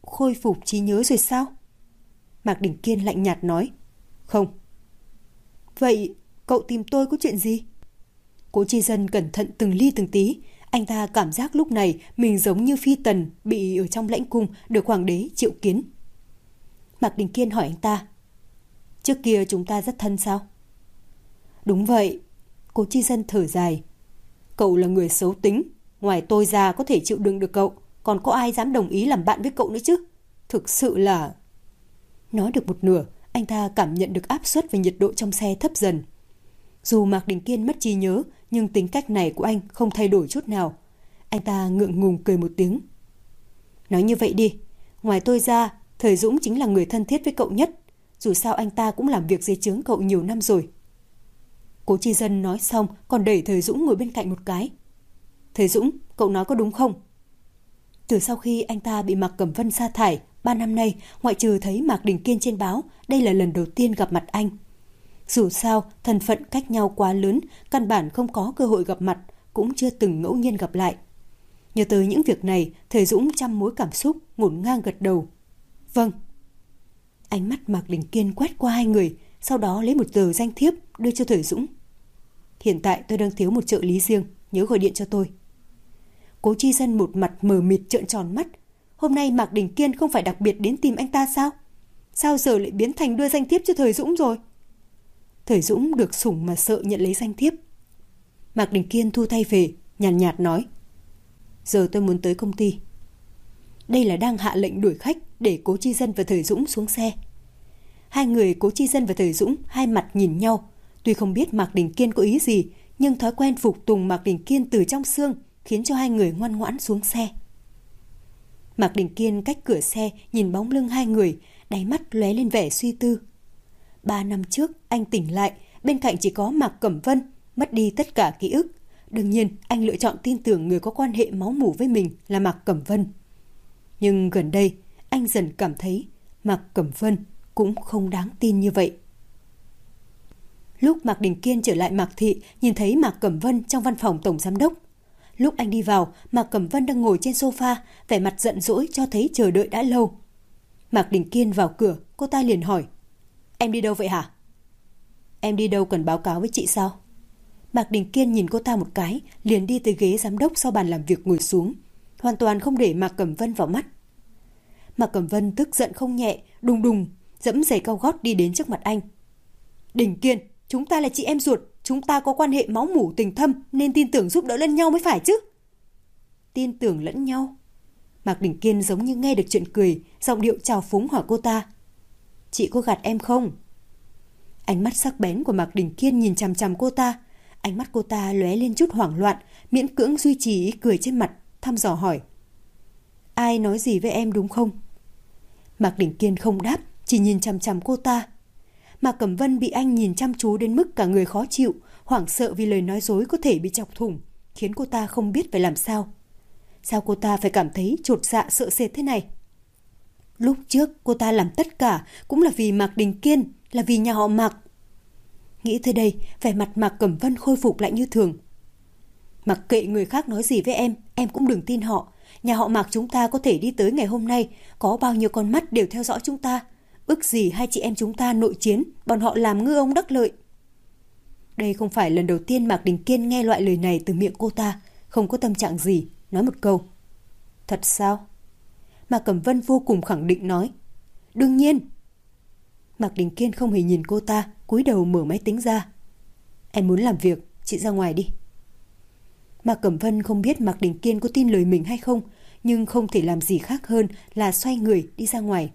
khôi phục trí nhớ rồi sao? Mạc Đình Kiên lạnh nhạt nói. Không. Vậy cậu tìm tôi có chuyện gì? Cố Chi Dân cẩn thận từng ly từng tí. Anh ta cảm giác lúc này mình giống như phi tần bị ở trong lãnh cung được hoàng đế triệu kiến. Mạc Đình Kiên hỏi anh ta. Trước kia chúng ta rất thân sao? Đúng vậy. Cố Chi Dân thở dài. Cậu là người xấu tính. Ngoài tôi ra có thể chịu đựng được cậu, còn có ai dám đồng ý làm bạn với cậu nữa chứ? Thực sự là... Nói được một nửa, anh ta cảm nhận được áp suất và nhiệt độ trong xe thấp dần. Dù Mạc Đình Kiên mất trí nhớ, nhưng tính cách này của anh không thay đổi chút nào. Anh ta ngượng ngùng cười một tiếng. Nói như vậy đi, ngoài tôi ra, Thời Dũng chính là người thân thiết với cậu nhất. Dù sao anh ta cũng làm việc dưới trướng cậu nhiều năm rồi. Cố Chi Dân nói xong còn đẩy Thời Dũng ngồi bên cạnh một cái. Thời Dũng, cậu nói có đúng không? Từ sau khi anh ta bị Mạc Cẩm Vân sa thải, 3 năm nay, ngoại trừ thấy Mạc Đình Kiên trên báo, đây là lần đầu tiên gặp mặt anh. Dù sao, thân phận cách nhau quá lớn, căn bản không có cơ hội gặp mặt, cũng chưa từng ngẫu nhiên gặp lại. Nhớ tới những việc này, Thời Dũng trăm mối cảm xúc, ngổn ngang gật đầu. Vâng. Ánh mắt Mạc Đình Kiên quét qua hai người, sau đó lấy một tờ danh thiếp đưa cho Thời Dũng. Hiện tại tôi đang thiếu một trợ lý riêng, nhớ gọi điện cho tôi. Cố Chi Dân một mặt mờ mịt trợn tròn mắt. Hôm nay Mạc Đình Kiên không phải đặc biệt đến tìm anh ta sao? Sao giờ lại biến thành đưa danh thiếp cho Thời Dũng rồi? Thời Dũng được sủng mà sợ nhận lấy danh thiếp. Mạc Đình Kiên thu tay về, nhàn nhạt nói. Giờ tôi muốn tới công ty. Đây là đang hạ lệnh đuổi khách để Cố Chi Dân và Thời Dũng xuống xe. Hai người Cố Chi Dân và Thời Dũng hai mặt nhìn nhau. Tuy không biết Mạc Đình Kiên có ý gì, nhưng thói quen phục tùng Mạc Đình Kiên từ trong xương khiến cho hai người ngoan ngoãn xuống xe. Mạc Đình Kiên cách cửa xe nhìn bóng lưng hai người, đáy mắt lóe lên vẻ suy tư. 3 năm trước anh tỉnh lại, bên cạnh chỉ có Mạc Cẩm Vân, mất đi tất cả ký ức. Đương nhiên anh lựa chọn tin tưởng người có quan hệ máu mủ với mình là Mạc Cẩm Vân. Nhưng gần đây anh dần cảm thấy Mạc Cẩm Vân cũng không đáng tin như vậy. Lúc Mạc Đình Kiên trở lại Mạc Thị, nhìn thấy Mạc Cẩm Vân trong văn phòng tổng giám đốc. Lúc anh đi vào, Mạc Cẩm Vân đang ngồi trên sofa, vẻ mặt giận dỗi cho thấy chờ đợi đã lâu. Mạc Đình Kiên vào cửa, cô ta liền hỏi. Em đi đâu vậy hả? Em đi đâu cần báo cáo với chị sao? Mạc Đình Kiên nhìn cô ta một cái, liền đi tới ghế giám đốc sau bàn làm việc ngồi xuống, hoàn toàn không để Mạc Cẩm Vân vào mắt. Mạc Cẩm Vân tức giận không nhẹ, đùng đùng, giẫm giày cao gót đi đến trước mặt anh. Đình Kiên, chúng ta là chị em ruột, chúng ta có quan hệ máu mủ tình thâm nên tin tưởng giúp đỡ lẫn nhau mới phải chứ. Tin tưởng lẫn nhau? Mạc Đình Kiên giống như nghe được chuyện cười, giọng điệu trào phúng hỏi cô ta. Chị có gạt em không? Ánh mắt sắc bén của Mạc Đình Kiên nhìn chằm chằm cô ta. Ánh mắt cô ta lóe lên chút hoảng loạn, miễn cưỡng duy trì ý cười trên mặt, thăm dò hỏi. Ai nói gì với em đúng không? Mạc Đình Kiên không đáp, chỉ nhìn chằm chằm cô ta. Mạc Cẩm Vân bị anh nhìn chăm chú đến mức cả người khó chịu, hoảng sợ vì lời nói dối có thể bị chọc thủng, khiến cô ta không biết phải làm sao. Sao cô ta phải cảm thấy chột dạ sợ sệt thế này? Lúc trước cô ta làm tất cả cũng là vì Mạc Đình Kiên, là vì nhà họ Mạc. Nghĩ tới đây, vẻ mặt Mạc Cẩm Vân khôi phục lại như thường. Mặc kệ người khác nói gì với em cũng đừng tin họ. Nhà họ Mạc chúng ta có thể đi tới ngày hôm nay, có bao nhiêu con mắt đều theo dõi chúng ta. Ước gì hai chị em chúng ta nội chiến, bọn họ làm ngư ông đắc lợi. Đây không phải lần đầu tiên Mạc Đình Kiên nghe loại lời này từ miệng cô ta, không có tâm trạng gì, nói một câu. Thật sao? Mạc Cẩm Vân vô cùng khẳng định nói. Đương nhiên. Mạc Đình Kiên không hề nhìn cô ta, cúi đầu mở máy tính ra. Em muốn làm việc, chị ra ngoài đi. Mạc Cẩm Vân không biết Mạc Đình Kiên có tin lời mình hay không, nhưng không thể làm gì khác hơn là xoay người đi ra ngoài.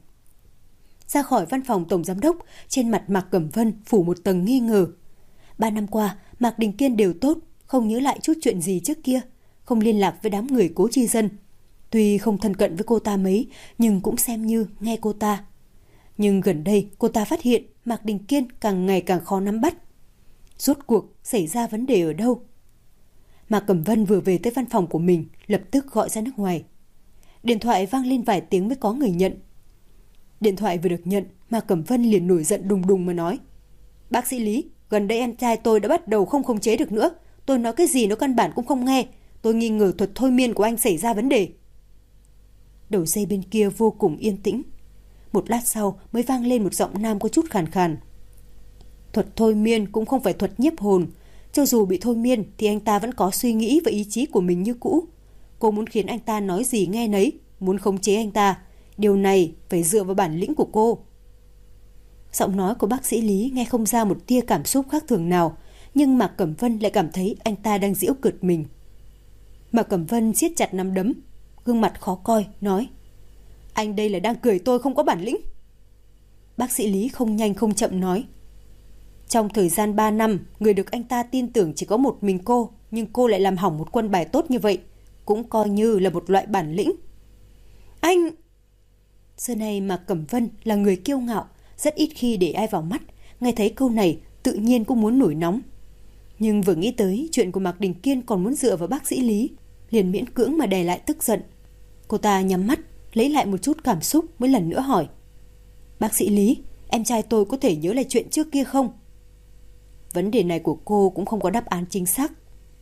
Ra khỏi văn phòng tổng giám đốc, trên mặt Mạc Cẩm Vân phủ một tầng nghi ngờ. 3 năm qua, Mạc Đình Kiên đều tốt, không nhớ lại chút chuyện gì trước kia, không liên lạc với đám người Cố Chi Dân. Tuy không thân cận với cô ta mấy, nhưng cũng xem như nghe cô ta. Nhưng gần đây cô ta phát hiện Mạc Đình Kiên càng ngày càng khó nắm bắt. Rốt cuộc xảy ra vấn đề ở đâu? Mạc Cẩm Vân vừa về tới văn phòng của mình, lập tức gọi ra nước ngoài. Điện thoại vang lên vài tiếng mới có người nhận. Điện thoại vừa được nhận, Mạc Cẩm Vân liền nổi giận đùng đùng mà nói. Bác sĩ Lý, gần đây em trai tôi đã bắt đầu không khống chế được nữa. Tôi nói cái gì nó căn bản cũng không nghe. Tôi nghi ngờ thuật thôi miên của anh xảy ra vấn đề. Đầu dây bên kia vô cùng yên tĩnh. Một lát sau mới vang lên một giọng nam có chút khàn khàn. Thuật thôi miên cũng không phải thuật nhiếp hồn. Cho dù bị thôi miên thì anh ta vẫn có suy nghĩ và ý chí của mình như cũ. Cô muốn khiến anh ta nói gì nghe nấy, muốn khống chế anh ta. Điều này phải dựa vào bản lĩnh của cô. Giọng nói của bác sĩ Lý nghe không ra một tia cảm xúc khác thường nào, nhưng Mạc Cẩm Vân lại cảm thấy anh ta đang giễu cợt mình. Mạc Cẩm Vân siết chặt nắm đấm, gương mặt khó coi, nói: Anh đây là đang cười tôi không có bản lĩnh. Bác sĩ Lý không nhanh không chậm nói: Trong thời gian 3 năm, người được anh ta tin tưởng chỉ có một mình cô, nhưng cô lại làm hỏng một quân bài tốt như vậy, cũng coi như là một loại bản lĩnh. Anh... Xưa nay Mạc Cẩm Vân là người kiêu ngạo, rất ít khi để ai vào mắt, nghe thấy câu này tự nhiên cũng muốn nổi nóng. Nhưng vừa nghĩ tới chuyện của Mạc Đình Kiên còn muốn dựa vào bác sĩ Lý, liền miễn cưỡng mà đè lại tức giận. Cô ta nhắm mắt, lấy lại một chút cảm xúc mới lần nữa hỏi: Bác sĩ Lý, em trai tôi có thể nhớ lại chuyện trước kia không? Vấn đề này của cô cũng không có đáp án chính xác.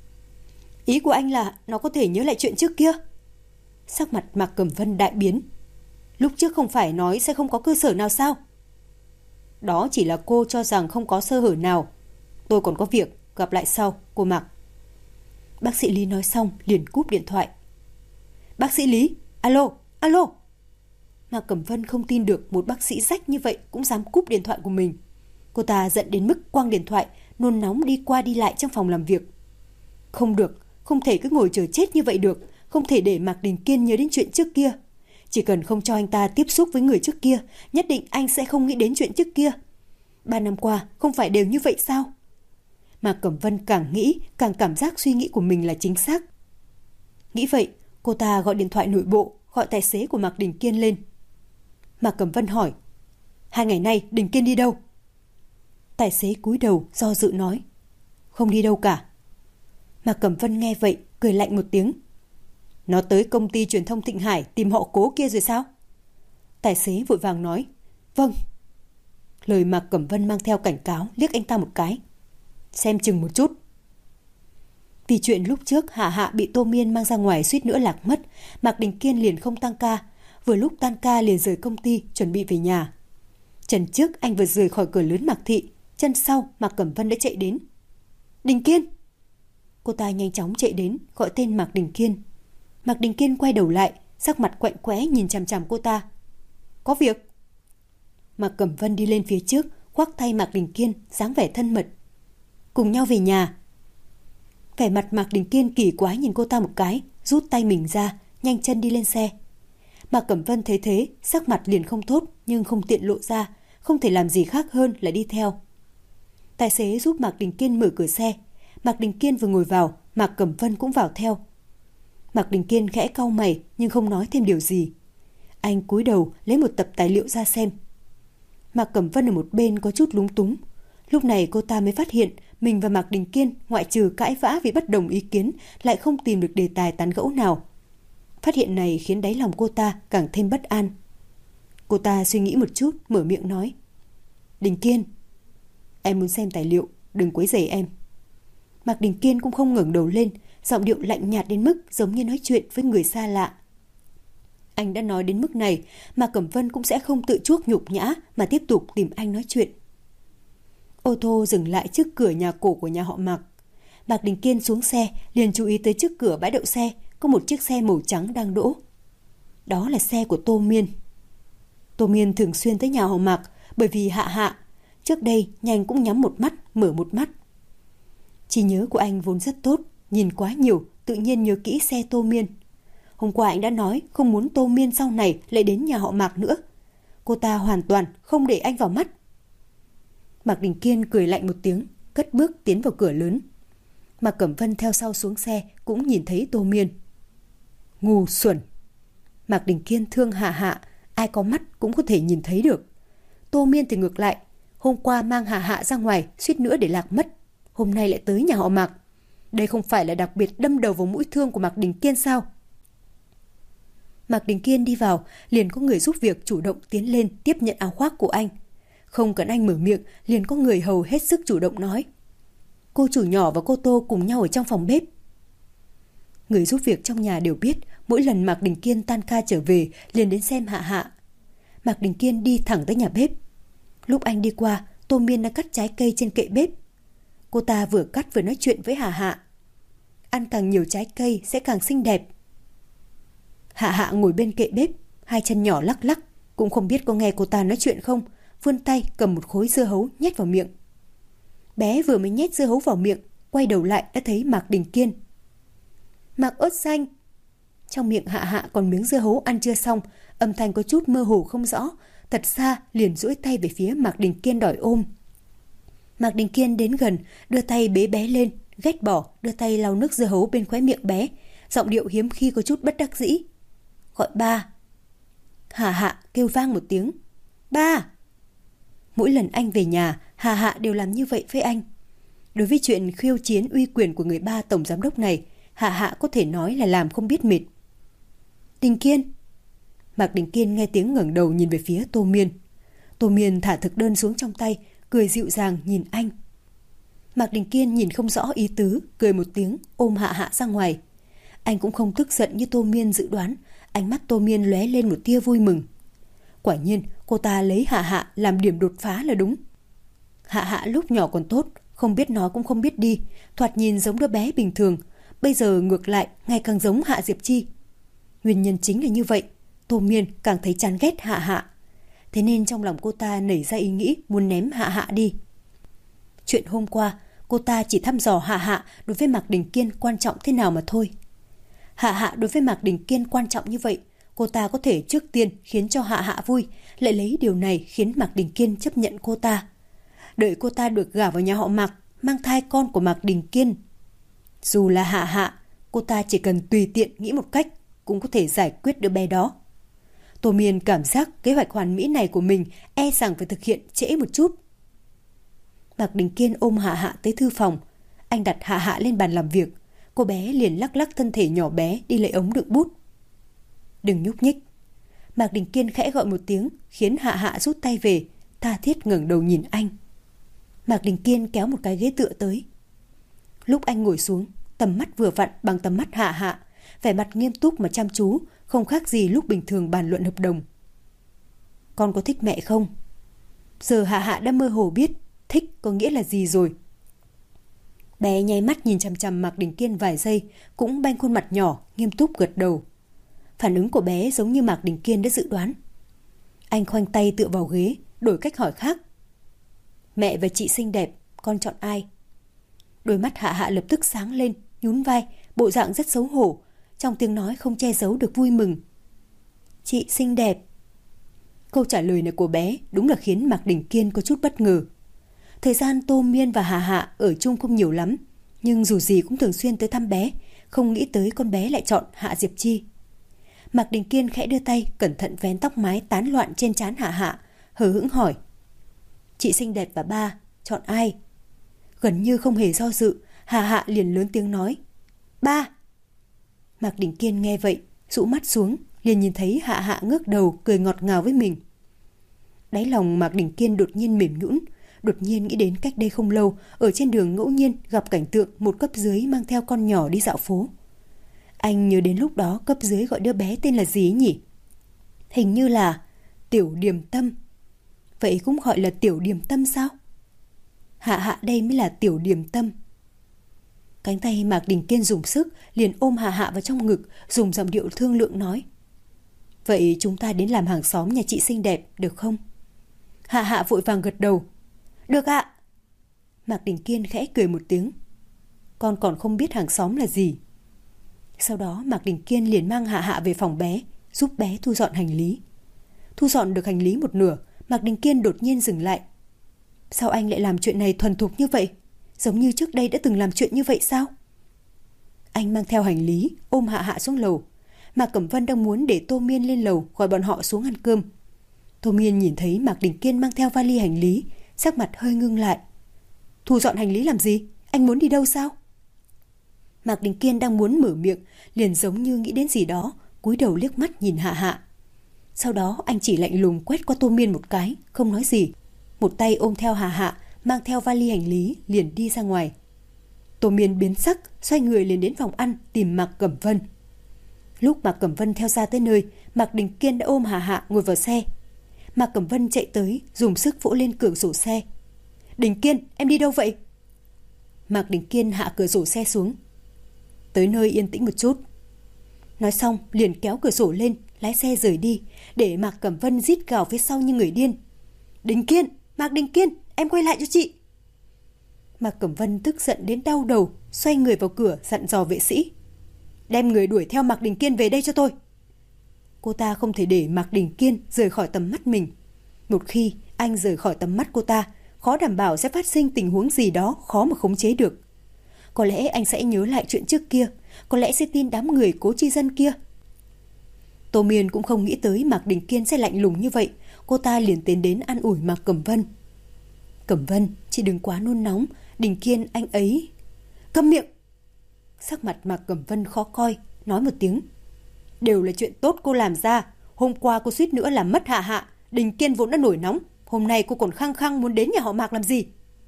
Ý của anh là nó có thể nhớ lại chuyện trước kia? Sắc mặt Mạc Cẩm Vân đại biến. Lúc trước không phải nói sẽ không có cơ sở nào sao? Đó chỉ là cô cho rằng không có sơ hở nào. Tôi còn có việc, gặp lại sau, cô Mạc. Bác sĩ Lý nói xong liền cúp điện thoại. Bác sĩ Lý, alo, alo. Mạc Cẩm Vân không tin được một bác sĩ rách như vậy cũng dám cúp điện thoại của mình. Cô ta giận đến mức quăng điện thoại, nôn nóng đi qua đi lại trong phòng làm việc. Không được, không thể cứ ngồi chờ chết như vậy được, không thể để Mạc Đình Kiên nhớ đến chuyện trước kia. Chỉ cần không cho anh ta tiếp xúc với người trước kia, nhất định anh sẽ không nghĩ đến chuyện trước kia. 3 năm qua không phải đều như vậy sao? Mạc Cẩm Vân càng nghĩ càng cảm giác suy nghĩ của mình là chính xác. Nghĩ vậy, cô ta gọi điện thoại nội bộ, gọi tài xế của Mạc Đình Kiên lên. Mạc Cẩm Vân hỏi: 2 ngày nay Đình Kiên đi đâu? Tài xế cúi đầu do dự nói: Không đi đâu cả. Mạc Cẩm Vân nghe vậy cười lạnh một tiếng: Nó tới công ty truyền thông Thịnh Hải tìm họ Cố kia rồi sao? Tài xế vội vàng nói: Vâng. Lời Mạc Cẩm Vân mang theo cảnh cáo, liếc anh ta một cái: Xem chừng một chút. Vì chuyện lúc trước Hạ Hạ bị Tô Miên mang ra ngoài suýt nữa lạc mất, Mạc Đình Kiên liền không tăng ca, vừa lúc tan ca liền rời công ty chuẩn bị về nhà. Chân trước anh vừa rời khỏi cửa lớn Mạc Thị, chân sau Mạc Cẩm Vân đã chạy đến. Đình Kiên! Cô ta nhanh chóng chạy đến, gọi tên Mạc Đình Kiên. Mạc Đình Kiên quay đầu lại, sắc mặt quạnh quẽ nhìn chằm chằm cô ta. Có việc. Mạc Cẩm Vân đi lên phía trước, khoác tay Mạc Đình Kiên, dáng vẻ thân mật. Cùng nhau về nhà. Vẻ mặt Mạc Đình Kiên kỳ quái nhìn cô ta một cái, rút tay mình ra, nhanh chân đi lên xe. Mạc Cẩm Vân thấy thế, sắc mặt liền không tốt nhưng không tiện lộ ra, không thể làm gì khác hơn là đi theo. Tài xế giúp Mạc Đình Kiên mở cửa xe. Mạc Đình Kiên vừa ngồi vào, Mạc Cẩm Vân cũng vào theo. Mạc Đình Kiên khẽ cau mày nhưng không nói thêm điều gì. Anh cúi đầu lấy một tập tài liệu ra xem. Mạc Cẩm Vân ở một bên có chút lúng túng. Lúc này cô ta mới phát hiện mình và Mạc Đình Kiên ngoại trừ cãi vã vì bất đồng ý kiến lại không tìm được đề tài tán gẫu nào. Phát hiện này khiến đáy lòng cô ta càng thêm bất an. Cô ta suy nghĩ một chút, mở miệng nói: Đình Kiên, em muốn xem tài liệu, đừng quấy rầy em. Mạc Đình Kiên cũng không ngẩng đầu lên, giọng điệu lạnh nhạt đến mức giống như nói chuyện với người xa lạ. Anh đã nói đến mức này, mà Cẩm Vân cũng sẽ không tự chuốc nhục nhã mà tiếp tục tìm anh nói chuyện. Ô tô dừng lại trước cửa nhà cổ của nhà họ Mạc. Mạc Đình Kiên xuống xe, liền chú ý tới trước cửa bãi đậu xe có một chiếc xe màu trắng đang đỗ. Đó là xe của Tô Miên. Tô Miên thường xuyên tới nhà họ Mạc bởi vì Hạ Hạ. Trước đây nhanh cũng nhắm một mắt, mở một mắt. Trí nhớ của anh vốn rất tốt, nhìn quá nhiều, tự nhiên nhớ kỹ xe Tô Miên. Hôm qua anh đã nói không muốn Tô Miên sau này lại đến nhà họ Mạc nữa. Cô ta hoàn toàn không để anh vào mắt. Mạc Đình Kiên cười lạnh một tiếng, cất bước tiến vào cửa lớn. Mạc Cẩm Vân theo sau xuống xe cũng nhìn thấy Tô Miên. Ngu xuẩn! Mạc Đình Kiên thương Hạ Hạ, ai có mắt cũng có thể nhìn thấy được. Tô Miên thì ngược lại, hôm qua mang Hạ Hạ ra ngoài suýt nữa để lạc mất, hôm nay lại tới nhà họ Mạc. Đây không phải là đặc biệt đâm đầu vào mũi thương của Mạc Đình Kiên sao? Mạc Đình Kiên đi vào, liền có người giúp việc chủ động tiến lên tiếp nhận áo khoác của anh. Không cần anh mở miệng, liền có người hầu hết sức chủ động nói: Cô chủ nhỏ và cô Tô cùng nhau ở trong phòng bếp. Người giúp việc trong nhà đều biết, mỗi lần Mạc Đình Kiên tan ca trở về liền đến xem Hạ Hạ. Mạc Đình Kiên đi thẳng tới nhà bếp. Lúc anh đi qua, Tô Miên đã cắt trái cây trên kệ bếp. Cô ta vừa cắt vừa nói chuyện với Hạ Hạ. Ăn càng nhiều trái cây sẽ càng xinh đẹp. Hạ Hạ ngồi bên kệ bếp, hai chân nhỏ lắc lắc, cũng không biết có nghe cô ta nói chuyện không, vươn tay cầm một khối dưa hấu nhét vào miệng. Bé vừa mới nhét dưa hấu vào miệng, quay đầu lại đã thấy Mạc Đình Kiên. Mạc ớt xanh. Trong miệng Hạ Hạ còn miếng dưa hấu ăn chưa xong, âm thanh có chút mơ hồ không rõ, thật xa liền duỗi tay về phía Mạc Đình Kiên đòi ôm. Mạc Đình Kiên đến gần, đưa tay bế bé lên, ghét bỏ, đưa tay lau nước dưa hấu bên khóe miệng bé, giọng điệu hiếm khi có chút bất đắc dĩ. Gọi ba. Hạ Hạ kêu vang một tiếng. Ba. Mỗi lần anh về nhà, Hạ Hạ đều làm như vậy với anh. Đối với chuyện khiêu chiến uy quyền của người ba tổng giám đốc này, Hạ Hạ có thể nói là làm không biết mệt. Đình Kiên. Mạc Đình Kiên nghe tiếng ngẩng đầu nhìn về phía Tô Miên. Tô Miên thả thực đơn xuống trong tay, cười dịu dàng nhìn anh. Mạc Đình Kiên nhìn không rõ ý tứ, cười một tiếng, ôm Hạ Hạ ra ngoài. Anh cũng không tức giận như Tô Miên dự đoán, ánh mắt Tô Miên lóe lên một tia vui mừng. Quả nhiên, cô ta lấy Hạ Hạ làm điểm đột phá là đúng. Hạ Hạ lúc nhỏ còn tốt, không biết nói cũng không biết đi, thoạt nhìn giống đứa bé bình thường, bây giờ ngược lại ngày càng giống Hạ Diệp Chi. Nguyên nhân chính là như vậy, Tô Miên càng thấy chán ghét Hạ Hạ. Thế nên trong lòng cô ta nảy ra ý nghĩ muốn ném Hạ Hạ đi. Chuyện hôm qua, cô ta chỉ thăm dò Hạ Hạ đối với Mạc Đình Kiên quan trọng thế nào mà thôi. Hạ Hạ đối với Mạc Đình Kiên quan trọng như vậy, cô ta có thể trước tiên khiến cho Hạ Hạ vui, lại lấy điều này khiến Mạc Đình Kiên chấp nhận cô ta. Đợi cô ta được gả vào nhà họ Mạc, mang thai con của Mạc Đình Kiên. Dù là Hạ Hạ, cô ta chỉ cần tùy tiện nghĩ một cách cũng có thể giải quyết đứa bé đó. Tô Miên cảm giác kế hoạch hoàn mỹ này của mình e rằng phải thực hiện trễ một chút. Mạc Đình Kiên ôm Hạ Hạ tới thư phòng. Anh đặt Hạ Hạ lên bàn làm việc. Cô bé liền lắc lắc thân thể nhỏ bé đi lấy ống đựng bút. Đừng nhúc nhích. Mạc Đình Kiên khẽ gọi một tiếng khiến Hạ Hạ rút tay về, tha thiết ngẩng đầu nhìn anh. Mạc Đình Kiên kéo một cái ghế tựa tới. Lúc anh ngồi xuống, tầm mắt vừa vặn bằng tầm mắt Hạ Hạ, vẻ mặt nghiêm túc mà chăm chú, không khác gì lúc bình thường bàn luận hợp đồng. Con có thích mẹ không? Giờ Hạ Hạ đã mơ hồ biết thích có nghĩa là gì rồi. Bé nháy mắt nhìn chằm chằm Mạc Đình Kiên vài giây, cũng banh khuôn mặt nhỏ, nghiêm túc gật đầu. Phản ứng của bé giống như Mạc Đình Kiên đã dự đoán. Anh khoanh tay tựa vào ghế, đổi cách hỏi khác. Mẹ và chị xinh đẹp, con chọn ai? Đôi mắt Hạ Hạ lập tức sáng lên, nhún vai, bộ dạng rất xấu hổ, trong tiếng nói không che giấu được vui mừng. Chị xinh đẹp. Câu trả lời này của bé đúng là khiến Mạc Đình Kiên có chút bất ngờ. Thời gian Tô Miên và Hạ Hạ ở chung không nhiều lắm, nhưng dù gì cũng thường xuyên tới thăm bé, không nghĩ tới con bé lại chọn Hạ Diệp Chi. Mạc Đình Kiên khẽ đưa tay cẩn thận vén tóc mái tán loạn trên trán Hạ Hạ, hờ hững hỏi. Chị xinh đẹp và ba, chọn ai? Gần như không hề do dự, Hạ Hạ liền lớn tiếng nói. Ba. Mạc Đình Kiên nghe vậy, rũ mắt xuống, liền nhìn thấy Hạ Hạ ngước đầu cười ngọt ngào với mình. Đáy lòng Mạc Đình Kiên đột nhiên mềm nhũn, đột nhiên nghĩ đến cách đây không lâu, ở trên đường ngẫu nhiên gặp cảnh tượng một cấp dưới mang theo con nhỏ đi dạo phố. Anh nhớ đến lúc đó cấp dưới gọi đứa bé tên là gì nhỉ? Hình như là Tiểu Điềm Tâm. Vậy cũng gọi là Tiểu Điềm Tâm sao? Hạ Hạ đây mới là Tiểu Điềm Tâm. Cánh tay Mạc Đình Kiên dùng sức, liền ôm Hạ Hạ vào trong ngực, dùng giọng điệu thương lượng nói. Vậy chúng ta đến làm hàng xóm nhà chị xinh đẹp, được không? Hạ Hạ vội vàng gật đầu. Được ạ. Mạc Đình Kiên khẽ cười một tiếng. Con còn không biết hàng xóm là gì. Sau đó Mạc Đình Kiên liền mang Hạ Hạ về phòng bé, giúp bé thu dọn hành lý. Thu dọn được hành lý một nửa, Mạc Đình Kiên đột nhiên dừng lại. Sao anh lại làm chuyện này thuần thục như vậy? Giống như trước đây đã từng làm chuyện như vậy sao? Anh mang theo hành lý, ôm Hạ Hạ xuống lầu. Mạc Cẩm Vân đang muốn để Tô Miên lên lầu gọi bọn họ xuống ăn cơm. Tô Miên nhìn thấy Mạc Đình Kiên mang theo vali hành lý, sắc mặt hơi ngưng lại. Thu dọn hành lý làm gì? Anh muốn đi đâu sao? Mạc Đình Kiên đang muốn mở miệng, liền giống như nghĩ đến gì đó, cúi đầu liếc mắt nhìn Hạ Hạ. Sau đó anh chỉ lạnh lùng quét qua Tô Miên một cái, không nói gì. Một tay ôm theo Hạ Hạ, mang theo vali hành lý liền đi ra ngoài. Tô Miên biến sắc, xoay người liền đến phòng ăn tìm Mạc Cẩm Vân. Lúc Mạc Cẩm Vân theo ra tới nơi, Mạc Đình Kiên đã ôm Hạ Hạ ngồi vào xe. Mạc Cẩm Vân chạy tới, dùng sức vỗ lên cửa sổ xe. Đình Kiên, em đi đâu vậy? Mạc Đình Kiên hạ cửa sổ xe xuống. Tới nơi yên tĩnh một chút. Nói xong liền kéo cửa sổ lên, lái xe rời đi, để Mạc Cẩm Vân rít gào phía sau như người điên. Đình Kiên, Mạc Đình Kiên, em quay lại cho chị. Mạc Cẩm Vân tức giận đến đau đầu, xoay người vào cửa dặn dò vệ sĩ. Đem người đuổi theo Mạc Đình Kiên về đây cho tôi. Cô ta không thể để Mạc Đình Kiên rời khỏi tầm mắt mình. Một khi anh rời khỏi tầm mắt cô ta, khó đảm bảo sẽ phát sinh tình huống gì đó khó mà khống chế được. Có lẽ anh sẽ nhớ lại chuyện trước kia, có lẽ sẽ tin đám người Cố Chi Dân kia. Tô Miên cũng không nghĩ tới Mạc Đình Kiên sẽ lạnh lùng như vậy. Cô ta liền tiến đến an ủi Mạc Cẩm Vân. Cẩm Vân, chị đừng quá nôn nóng, Đình Kiên anh ấy... Câm miệng! Sắc mặt Mạc Cẩm Vân khó coi, nói một tiếng. Đều là chuyện tốt cô làm ra. Hôm qua cô suýt nữa làm mất Hạ Hạ. Đình Kiên vốn đã nổi nóng, hôm nay cô còn khăng khăng muốn đến nhà họ Mạc làm gì?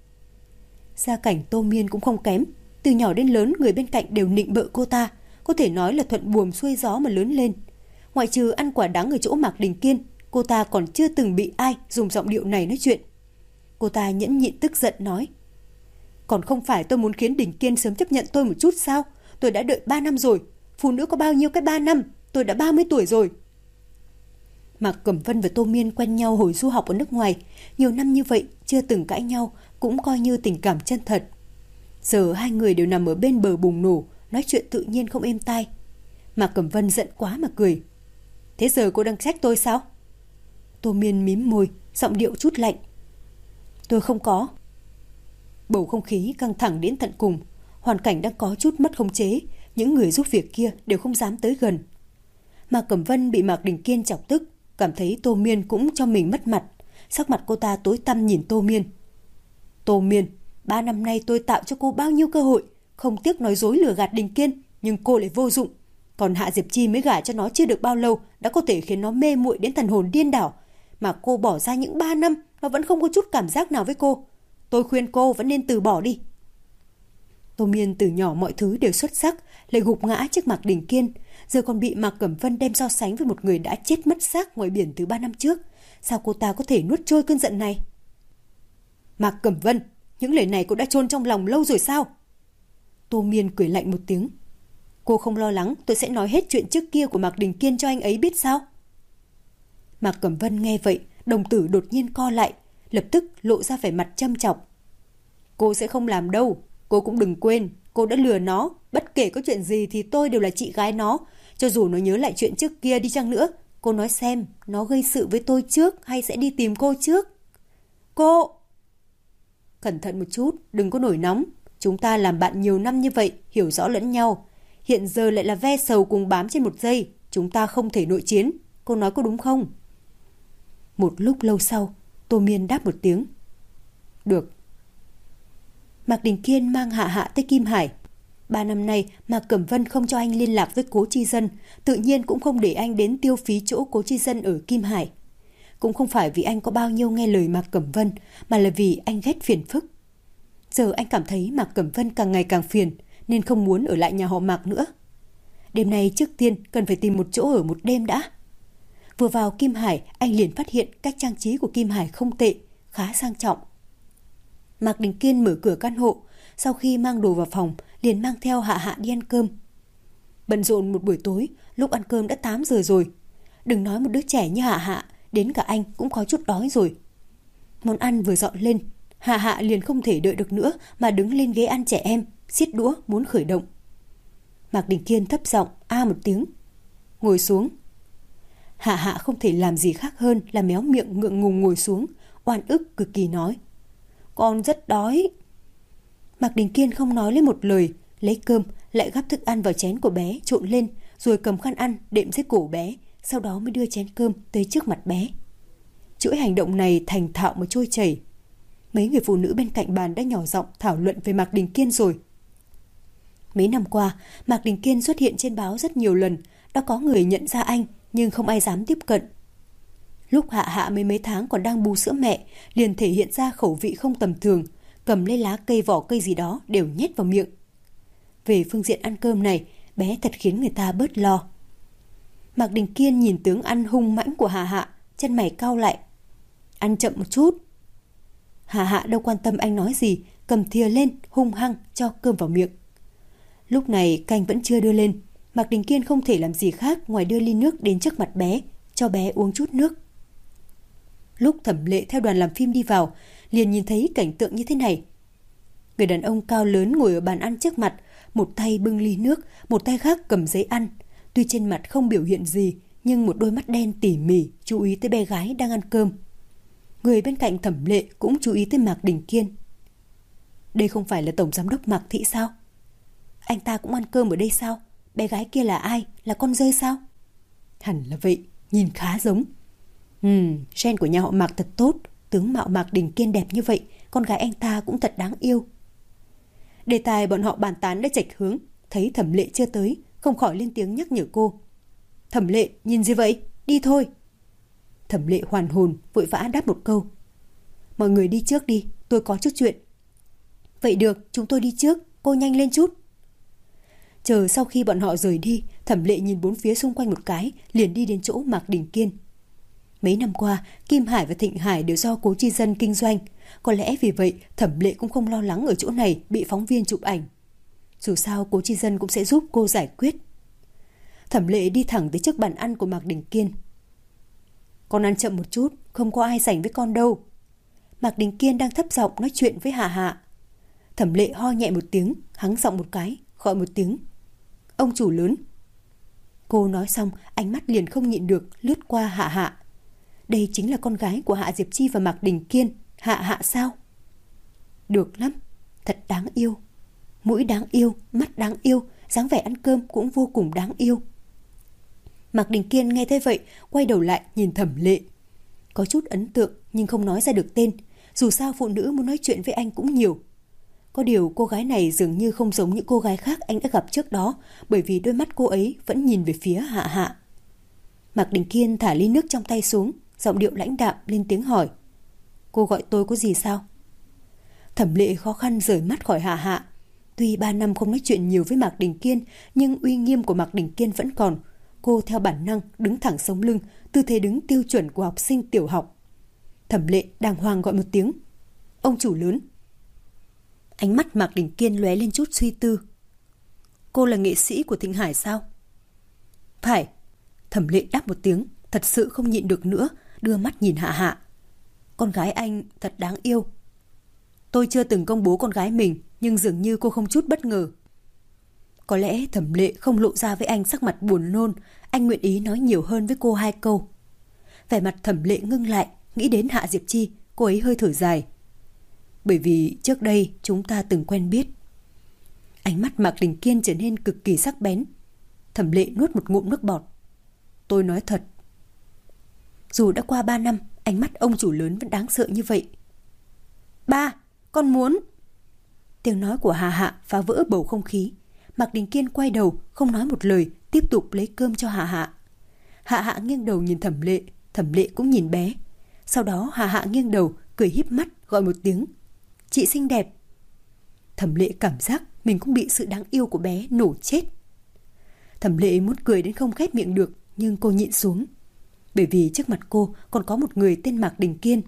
Gia cảnh Tô Miên cũng không kém. Từ nhỏ đến lớn người bên cạnh đều nịnh bợ cô ta, có thể nói là thuận buồm xuôi gió mà lớn lên. Ngoại trừ ăn quả đắng ở chỗ Mạc Đình Kiên, cô ta còn chưa từng bị ai dùng giọng điệu này nói chuyện. Cô ta nhẫn nhịn tức giận nói. Còn không phải tôi muốn khiến Đình Kiên sớm chấp nhận tôi một chút sao? Tôi đã đợi 3 năm rồi. Phụ nữ có bao nhiêu cái 3 năm? Tôi đã 30 tuổi rồi. Mạc Cẩm Vân và Tô Miên quen nhau hồi du học ở nước ngoài. Nhiều năm như vậy, chưa từng cãi nhau, cũng coi như tình cảm chân thật. Giờ hai người đều nằm ở bên bờ bùng nổ, nói chuyện tự nhiên không êm tai. Mạc Cẩm Vân giận quá mà cười. Thế giờ cô đang trách tôi sao? Tô Miên mím môi, giọng điệu chút lạnh. Tôi không có. Bầu không khí căng thẳng đến tận cùng. Hoàn cảnh đang có chút mất khống chế. Những người giúp việc kia đều không dám tới gần. Mạc Cẩm Vân bị Mạc Đình Kiên chọc tức, cảm thấy Tô Miên cũng cho mình mất mặt. Sắc mặt cô ta tối tăm nhìn Tô Miên. Tô Miên, 3 năm nay tôi tạo cho cô bao nhiêu cơ hội, không tiếc nói dối lừa gạt Đình Kiên, nhưng cô lại vô dụng. Còn Hạ Diệp Chi mới gả cho nó chưa được bao lâu đã có thể khiến nó mê muội đến thần hồn điên đảo. Mà cô bỏ ra những 3 năm, nó vẫn không có chút cảm giác nào với cô. Tôi khuyên cô vẫn nên từ bỏ đi. Tô Miên từ nhỏ mọi thứ đều xuất sắc, lại gục ngã trước Mạc Đình Kiên, giờ còn bị Mạc Cẩm Vân đem so sánh với một người đã chết mất xác ngoài biển từ 3 năm trước. Sao cô ta có thể nuốt trôi cơn giận này? Mạc Cẩm Vân, những lời này cô đã chôn trong lòng lâu rồi sao? Tô Miên cười lạnh một tiếng. Cô không lo lắng tôi sẽ nói hết chuyện trước kia của Mạc Đình Kiên cho anh ấy biết sao? Mạc Cẩm Vân nghe vậy, đồng tử đột nhiên co lại, lập tức lộ ra vẻ mặt châm chọc. Cô sẽ không làm đâu. Cô cũng đừng quên, cô đã lừa nó. Bất kể có chuyện gì thì tôi đều là chị gái nó. Cho dù nó nhớ lại chuyện trước kia đi chăng nữa, cô nói xem, nó gây sự với tôi trước hay sẽ đi tìm cô trước? Cô... Cẩn thận một chút, đừng có nổi nóng. Chúng ta làm bạn nhiều năm như vậy, hiểu rõ lẫn nhau. Hiện giờ lại là ve sầu cùng bám trên một dây. Chúng ta không thể nội chiến. Cô nói có đúng không? Một lúc lâu sau, Tô Miên đáp một tiếng. Được. Mạc Đình Kiên mang Hạ Hạ tới Kim Hải. 3 năm nay Mạc Cẩm Vân không cho anh liên lạc với Cố Chi Dân, tự nhiên cũng không để anh đến tiêu phí chỗ Cố Chi Dân ở Kim Hải. Cũng không phải vì anh có bao nhiêu nghe lời Mạc Cẩm Vân, mà là vì anh ghét phiền phức. Giờ anh cảm thấy Mạc Cẩm Vân càng ngày càng phiền, nên không muốn ở lại nhà họ Mạc nữa. Đêm nay trước tiên cần phải tìm một chỗ ở một đêm đã. Vừa vào Kim Hải, anh liền phát hiện cách trang trí của Kim Hải không tệ, khá sang trọng. Mạc Đình Kiên mở cửa căn hộ, sau khi mang đồ vào phòng, liền mang theo Hạ Hạ đi ăn cơm. Bận rộn một buổi tối, lúc ăn cơm đã 8 giờ rồi. Đừng nói một đứa trẻ như Hạ Hạ, đến cả anh cũng có chút đói rồi. Món ăn vừa dọn lên, Hạ Hạ liền không thể đợi được nữa mà đứng lên ghế ăn trẻ em, xiết đũa muốn khởi động. Mạc Đình Kiên thấp giọng a một tiếng. Ngồi xuống. Hạ Hạ không thể làm gì khác hơn là méo miệng ngượng ngùng ngồi xuống, oan ức cực kỳ nói. Con rất đói. Mạc Đình Kiên không nói lên một lời, lấy cơm, lại gắp thức ăn vào chén của bé, trộn lên, rồi cầm khăn ăn đệm dưới cổ bé, sau đó mới đưa chén cơm tới trước mặt bé. Chuỗi hành động này thành thạo mà trôi chảy. Mấy người phụ nữ bên cạnh bàn đã nhỏ giọng thảo luận về Mạc Đình Kiên rồi. Mấy năm qua, Mạc Đình Kiên xuất hiện trên báo rất nhiều lần, đã có người nhận ra anh, nhưng không ai dám tiếp cận. Lúc Hạ Hạ mấy tháng còn đang bú sữa mẹ, liền thể hiện ra khẩu vị không tầm thường, cầm lấy lá cây vỏ cây gì đó đều nhét vào miệng, Về phương diện ăn cơm này, bé thật khiến người ta bớt lo. Mạc Đình Kiên nhìn tướng ăn hung mãnh của Hạ Hạ, chân mày cau lại. Ăn chậm một chút. Hạ Hạ đâu quan tâm anh nói gì, cầm thìa lên hung hăng cho cơm vào miệng. Lúc này canh vẫn chưa đưa lên, Mạc Đình Kiên không thể làm gì khác ngoài đưa ly nước đến trước mặt bé, cho bé uống chút nước. Lúc Thẩm Lệ theo đoàn làm phim đi vào, liền nhìn thấy cảnh tượng như thế này. Người đàn ông cao lớn ngồi ở bàn ăn trước mặt, một tay bưng ly nước, một tay khác cầm giấy ăn. Tuy trên mặt không biểu hiện gì, nhưng một đôi mắt đen tỉ mỉ chú ý tới bé gái đang ăn cơm. Người bên cạnh Thẩm Lệ cũng chú ý tới Mạc Đình Kiên. Đây không phải là tổng giám đốc Mạc Thị sao? Anh ta cũng ăn cơm ở đây sao? Bé gái kia là ai? Là con rơi sao? Hẳn là vậy, nhìn khá giống. Gen của nhà họ Mạc thật tốt, tướng mạo Mạc Đình Kiên đẹp như vậy, con gái anh ta cũng thật đáng yêu. Đề tài bọn họ bàn tán đã chệch hướng, thấy Thẩm Lệ chưa tới, không khỏi lên tiếng nhắc nhở cô. Thẩm Lệ, nhìn gì vậy? Đi thôi. Thẩm Lệ hoàn hồn, vội vã đáp một câu. Mọi người đi trước đi, tôi có chút chuyện. Vậy được, chúng tôi đi trước, cô nhanh lên chút. Chờ sau khi bọn họ rời đi, Thẩm Lệ nhìn bốn phía xung quanh một cái, liền đi đến chỗ Mạc Đình Kiên. Mấy năm qua, Kim Hải và Thịnh Hải đều do Cố Chi Dân kinh doanh. Có lẽ vì vậy, Thẩm Lệ cũng không lo lắng ở chỗ này bị phóng viên chụp ảnh. Dù sao, Cố Chi Dân cũng sẽ giúp cô giải quyết. Thẩm Lệ đi thẳng tới trước bàn ăn của Mạc Đình Kiên. Con ăn chậm một chút, không có ai rảnh với con đâu. Mạc Đình Kiên đang thấp giọng nói chuyện với Hạ Hạ. Thẩm Lệ ho nhẹ một tiếng, hắng giọng một cái, gọi một tiếng. Ông chủ lớn. Cô nói xong, ánh mắt liền không nhịn được lướt qua Hạ Hạ. Đây chính là con gái của Hạ Diệp Chi và Mạc Đình Kiên. Hạ Hạ sao? Được lắm, thật đáng yêu. Mũi đáng yêu, mắt đáng yêu, dáng vẻ ăn cơm cũng vô cùng đáng yêu. Mạc Đình Kiên nghe thế vậy, quay đầu lại nhìn Thẩm Lệ. Có chút ấn tượng nhưng không nói ra được tên. Dù sao phụ nữ muốn nói chuyện với anh cũng nhiều. Có điều cô gái này dường như không giống những cô gái khác anh đã gặp trước đó, bởi vì đôi mắt cô ấy vẫn nhìn về phía Hạ Hạ. Mạc Đình Kiên thả ly nước trong tay xuống, giọng điệu lãnh đạm lên tiếng hỏi. Cô gọi tôi có gì sao? Thẩm Lệ khó khăn rời mắt khỏi Hạ Hạ. Tuy 3 năm không nói chuyện nhiều với Mạc Đình Kiên, nhưng uy nghiêm của Mạc Đình Kiên vẫn còn. Cô theo bản năng đứng thẳng sống lưng, tư thế đứng tiêu chuẩn của học sinh tiểu học. Thẩm Lệ đàng hoàng gọi một tiếng. Ông chủ lớn. Ánh mắt Mạc Đình Kiên lóe lên chút suy tư. Cô là nghệ sĩ của Thịnh Hải sao? Phải. Thẩm Lệ đáp một tiếng, thật sự không nhịn được nữa, đưa mắt nhìn Hạ Hạ. Con gái anh thật đáng yêu. Tôi chưa từng công bố con gái mình, nhưng dường như cô không chút bất ngờ. Có lẽ Thẩm Lệ không lộ ra với anh sắc mặt buồn nôn, anh nguyện ý nói nhiều hơn với cô 2 câu. Vẻ mặt Thẩm Lệ ngưng lại, nghĩ đến Hạ Diệp Chi, cô ấy hơi thở dài. Bởi vì trước đây chúng ta từng quen biết. Ánh mắt Mạc Đình Kiên trở nên cực kỳ sắc bén. Thẩm Lệ nuốt một ngụm nước bọt. Tôi nói thật. Dù đã qua 3 năm, ánh mắt ông chủ lớn vẫn đáng sợ như vậy. Ba, con muốn. Tiếng nói của Hạ Hạ phá vỡ bầu không khí. Mạc Đình Kiên quay đầu, không nói một lời, tiếp tục lấy cơm cho Hạ Hạ. Hạ Hạ nghiêng đầu nhìn Thẩm Lệ, Thẩm Lệ cũng nhìn bé. Sau đó Hạ Hạ nghiêng đầu, cười híp mắt, gọi một tiếng. Chị xinh đẹp. Thẩm Lệ cảm giác mình cũng bị sự đáng yêu của bé nổ chết. Thẩm Lệ muốn cười đến không khép miệng được, nhưng cô nhịn xuống. Bởi vì trước mặt cô còn có một người tên Mạc Đình Kiên.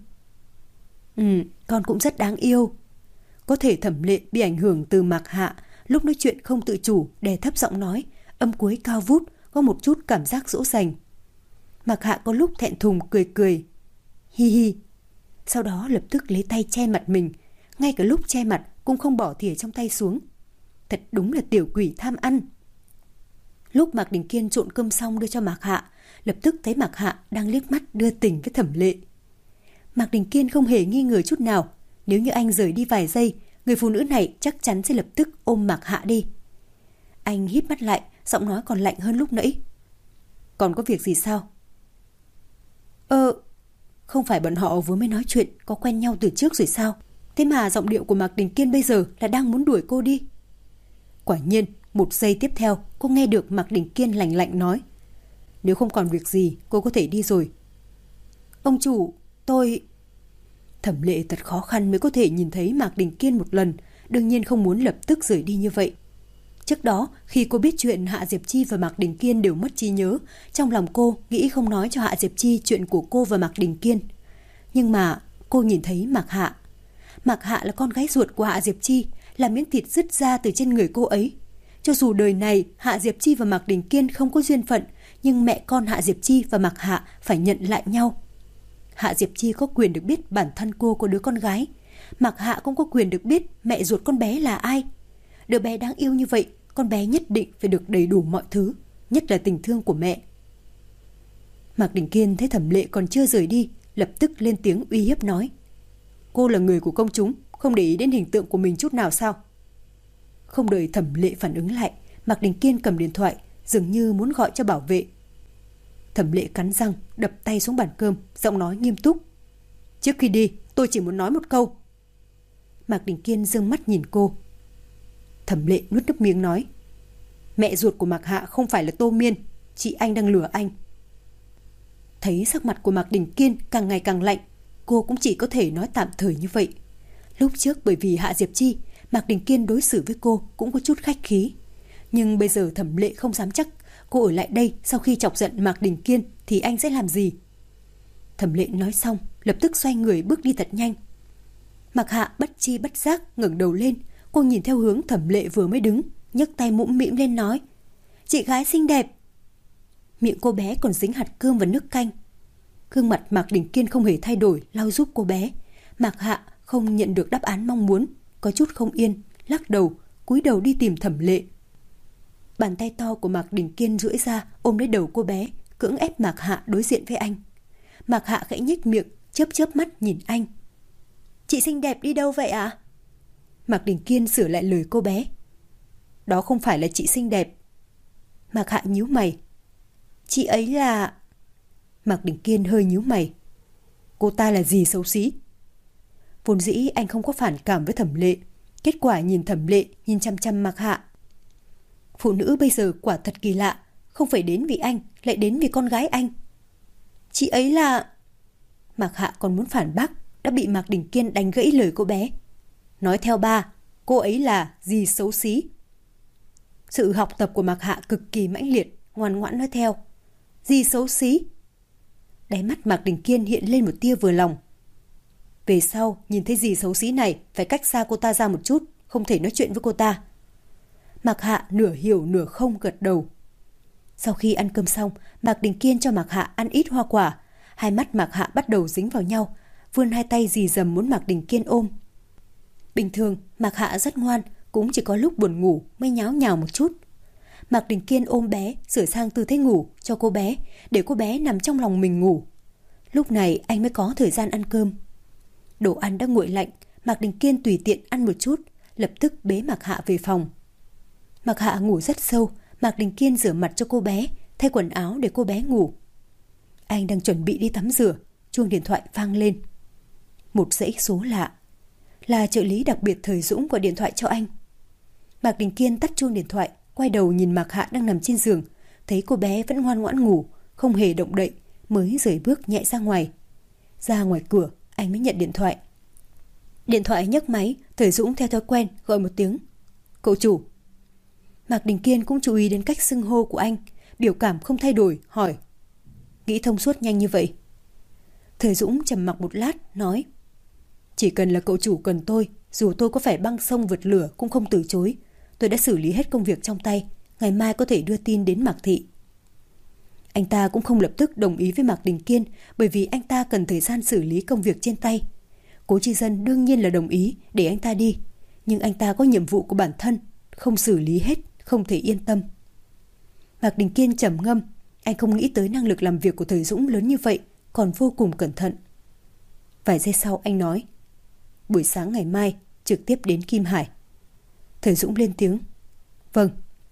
Con cũng rất đáng yêu. Có thể Thẩm Lệ bị ảnh hưởng từ Mạc Hạ, lúc nói chuyện không tự chủ, đè thấp giọng nói, âm cuối cao vút, có một chút cảm giác dỗ dành. Mạc Hạ có lúc thẹn thùng cười cười. Hi hi. Sau đó lập tức lấy tay che mặt mình, ngay cả lúc che mặt cũng không bỏ thìa trong tay xuống. Thật đúng là tiểu quỷ tham ăn. Lúc Mạc Đình Kiên trộn cơm xong đưa cho Mạc Hạ, lập tức thấy Mạc Hạ đang liếc mắt đưa tình với Thẩm Lệ. Mạc Đình Kiên không hề nghi ngờ chút nào, nếu như anh rời đi vài giây, người phụ nữ này chắc chắn sẽ lập tức ôm Mạc Hạ đi. Anh híp mắt lại, giọng nói còn lạnh hơn lúc nãy. Còn có việc gì sao? Không phải bọn họ vừa mới nói chuyện có quen nhau từ trước rồi sao? Thế mà giọng điệu của Mạc Đình Kiên bây giờ là đang muốn đuổi cô đi. Quả nhiên, một giây tiếp theo, cô nghe được Mạc Đình Kiên lạnh lạnh nói. Nếu không còn việc gì, cô có thể đi rồi. Ông chủ, tôi... Thẩm Lệ thật khó khăn mới có thể nhìn thấy Mạc Đình Kiên một lần, đương nhiên không muốn lập tức rời đi như vậy. Trước đó, khi cô biết chuyện Hạ Diệp Chi và Mạc Đình Kiên đều mất trí nhớ, trong lòng cô nghĩ không nói cho Hạ Diệp Chi chuyện của cô và Mạc Đình Kiên. Nhưng mà cô nhìn thấy Mạc Hạ. Mạc Hạ là con gái ruột của Hạ Diệp Chi, là miếng thịt rứt ra từ trên người cô ấy. Cho dù đời này Hạ Diệp Chi và Mạc Đình Kiên không có duyên phận, nhưng mẹ con Hạ Diệp Chi và Mạc Hạ phải nhận lại nhau. Hạ Diệp Chi có quyền được biết bản thân cô có đứa con gái. Mạc Hạ cũng có quyền được biết mẹ ruột con bé là ai. Đứa bé đáng yêu như vậy, con bé nhất định phải được đầy đủ mọi thứ, nhất là tình thương của mẹ. Mạc Đình Kiên thấy Thẩm Lệ còn chưa rời đi, lập tức lên tiếng uy hiếp nói: cô là người của công chúng, không để ý đến hình tượng của mình chút nào sao? Không đợi Thẩm Lệ phản ứng lại, Mạc Đình Kiên cầm điện thoại, dường như muốn gọi cho bảo vệ. Thẩm Lệ cắn răng, đập tay xuống bàn cơm, giọng nói nghiêm túc: trước khi đi, tôi chỉ muốn nói một câu. Mạc Đình Kiên giương mắt nhìn cô. Thẩm Lệ nuốt nước miếng nói: mẹ ruột của Mạc Hạ không phải là Tô Miên, chị anh đang lừa anh. Thấy sắc mặt của Mạc Đình Kiên càng ngày càng lạnh, cô cũng chỉ có thể nói tạm thời như vậy. Lúc trước bởi vì Hạ Diệp Chi, Mạc Đình Kiên đối xử với cô cũng có chút khách khí. Nhưng bây giờ Thẩm Lệ không dám chắc cô ở lại đây sau khi chọc giận Mạc Đình Kiên thì anh sẽ làm gì. Thẩm Lệ nói xong, lập tức xoay người bước đi thật nhanh. Mạc Hạ bất chi bất giác ngẩng đầu lên, cô nhìn theo hướng Thẩm Lệ vừa mới đứng, nhấc tay mũm mĩm lên nói: chị gái xinh đẹp. Miệng cô bé còn dính hạt cơm và nước canh. Gương mặt Mạc Đình Kiên không hề thay đổi, lau giúp cô bé. Mạc Hạ không nhận được đáp án mong muốn, có chút không yên, lắc đầu, cúi đầu đi tìm Thẩm Lệ. Bàn tay to của Mạc Đình Kiên duỗi ra ôm lấy đầu cô bé, cưỡng ép Mạc Hạ đối diện với anh. Mạc Hạ khẽ nhếch miệng, chớp chớp mắt nhìn anh. Chị xinh đẹp đi đâu vậy ạ? Mạc Đình Kiên sửa lại lời cô bé. Đó không phải là chị xinh đẹp. Mạc Hạ nhíu mày. Chị ấy là... Mạc Đình Kiên hơi nhíu mày. Cô ta là gì xấu xí? Vốn dĩ anh không có phản cảm với Thẩm Lệ, kết quả nhìn Thẩm Lệ nhìn chăm chăm Mạc Hạ. Phụ nữ bây giờ quả thật kỳ lạ, không phải đến vì anh, lại đến vì con gái anh. Chị ấy là... Mạc Hạ còn muốn phản bác, đã bị Mạc Đình Kiên đánh gãy lời cô bé. Nói theo ba, cô ấy là gì xấu xí. Sự học tập của Mạc Hạ cực kỳ mãnh liệt, ngoan ngoãn nói theo. Gì xấu xí? Đáy mắt Mạc Đình Kiên hiện lên một tia vừa lòng. Về sau, nhìn thấy gì xấu xí này, phải cách xa cô ta ra một chút, không thể nói chuyện với cô ta. Mạc Hạ nửa hiểu nửa không gật đầu. Sau khi ăn cơm xong, Mạc Đình Kiên cho Mạc Hạ ăn ít hoa quả. Hai mắt Mạc Hạ bắt đầu dính vào nhau, vươn hai tay dì dầm muốn Mạc Đình Kiên ôm. Bình thường, Mạc Hạ rất ngoan, cũng chỉ có lúc buồn ngủ mới nháo nhào một chút. Mạc Đình Kiên ôm bé, sửa sang tư thế ngủ cho cô bé, để cô bé nằm trong lòng mình ngủ. Lúc này anh mới có thời gian ăn cơm. Đồ ăn đã nguội lạnh, Mạc Đình Kiên tùy tiện ăn một chút, lập tức bế Mạc Hạ về phòng. Mạc Hạ ngủ rất sâu, Mạc Đình Kiên rửa mặt cho cô bé, thay quần áo để cô bé ngủ. Anh đang chuẩn bị đi tắm rửa, chuông điện thoại vang lên. Một dãy số lạ. Là trợ lý đặc biệt Thời Dũng gọi điện thoại cho anh. Mạc Đình Kiên tắt chuông điện thoại, quay đầu nhìn Mạc Hạ đang nằm trên giường, thấy cô bé vẫn ngoan ngoãn ngủ, không hề động đậy, mới rời bước nhẹ ra ngoài. Ra ngoài cửa, anh mới nhận điện thoại. Điện thoại nhấc máy, Thời Dũng theo thói quen gọi một tiếng. Cậu chủ. Mạc Đình Kiên cũng chú ý đến cách xưng hô của anh, biểu cảm không thay đổi, hỏi. Nghĩ thông suốt nhanh như vậy? Thời Dũng trầm mặc một lát, nói. Chỉ cần là cậu chủ cần tôi, dù tôi có phải băng sông vượt lửa cũng không từ chối. Tôi đã xử lý hết công việc trong tay, ngày mai có thể đưa tin đến Mạc Thị. Anh ta cũng không lập tức đồng ý với Mạc Đình Kiên, bởi vì anh ta cần thời gian xử lý công việc trên tay. Cố Chi Dân đương nhiên là đồng ý để anh ta đi, nhưng anh ta có nhiệm vụ của bản thân, không xử lý hết, không thể yên tâm. Mạc Đình Kiên trầm ngâm, anh không nghĩ tới năng lực làm việc của Thời Dũng lớn như vậy, còn vô cùng cẩn thận. Vài giây sau anh nói. Buổi sáng ngày mai trực tiếp đến Kim Hải. Thời Dũng lên tiếng. Vâng.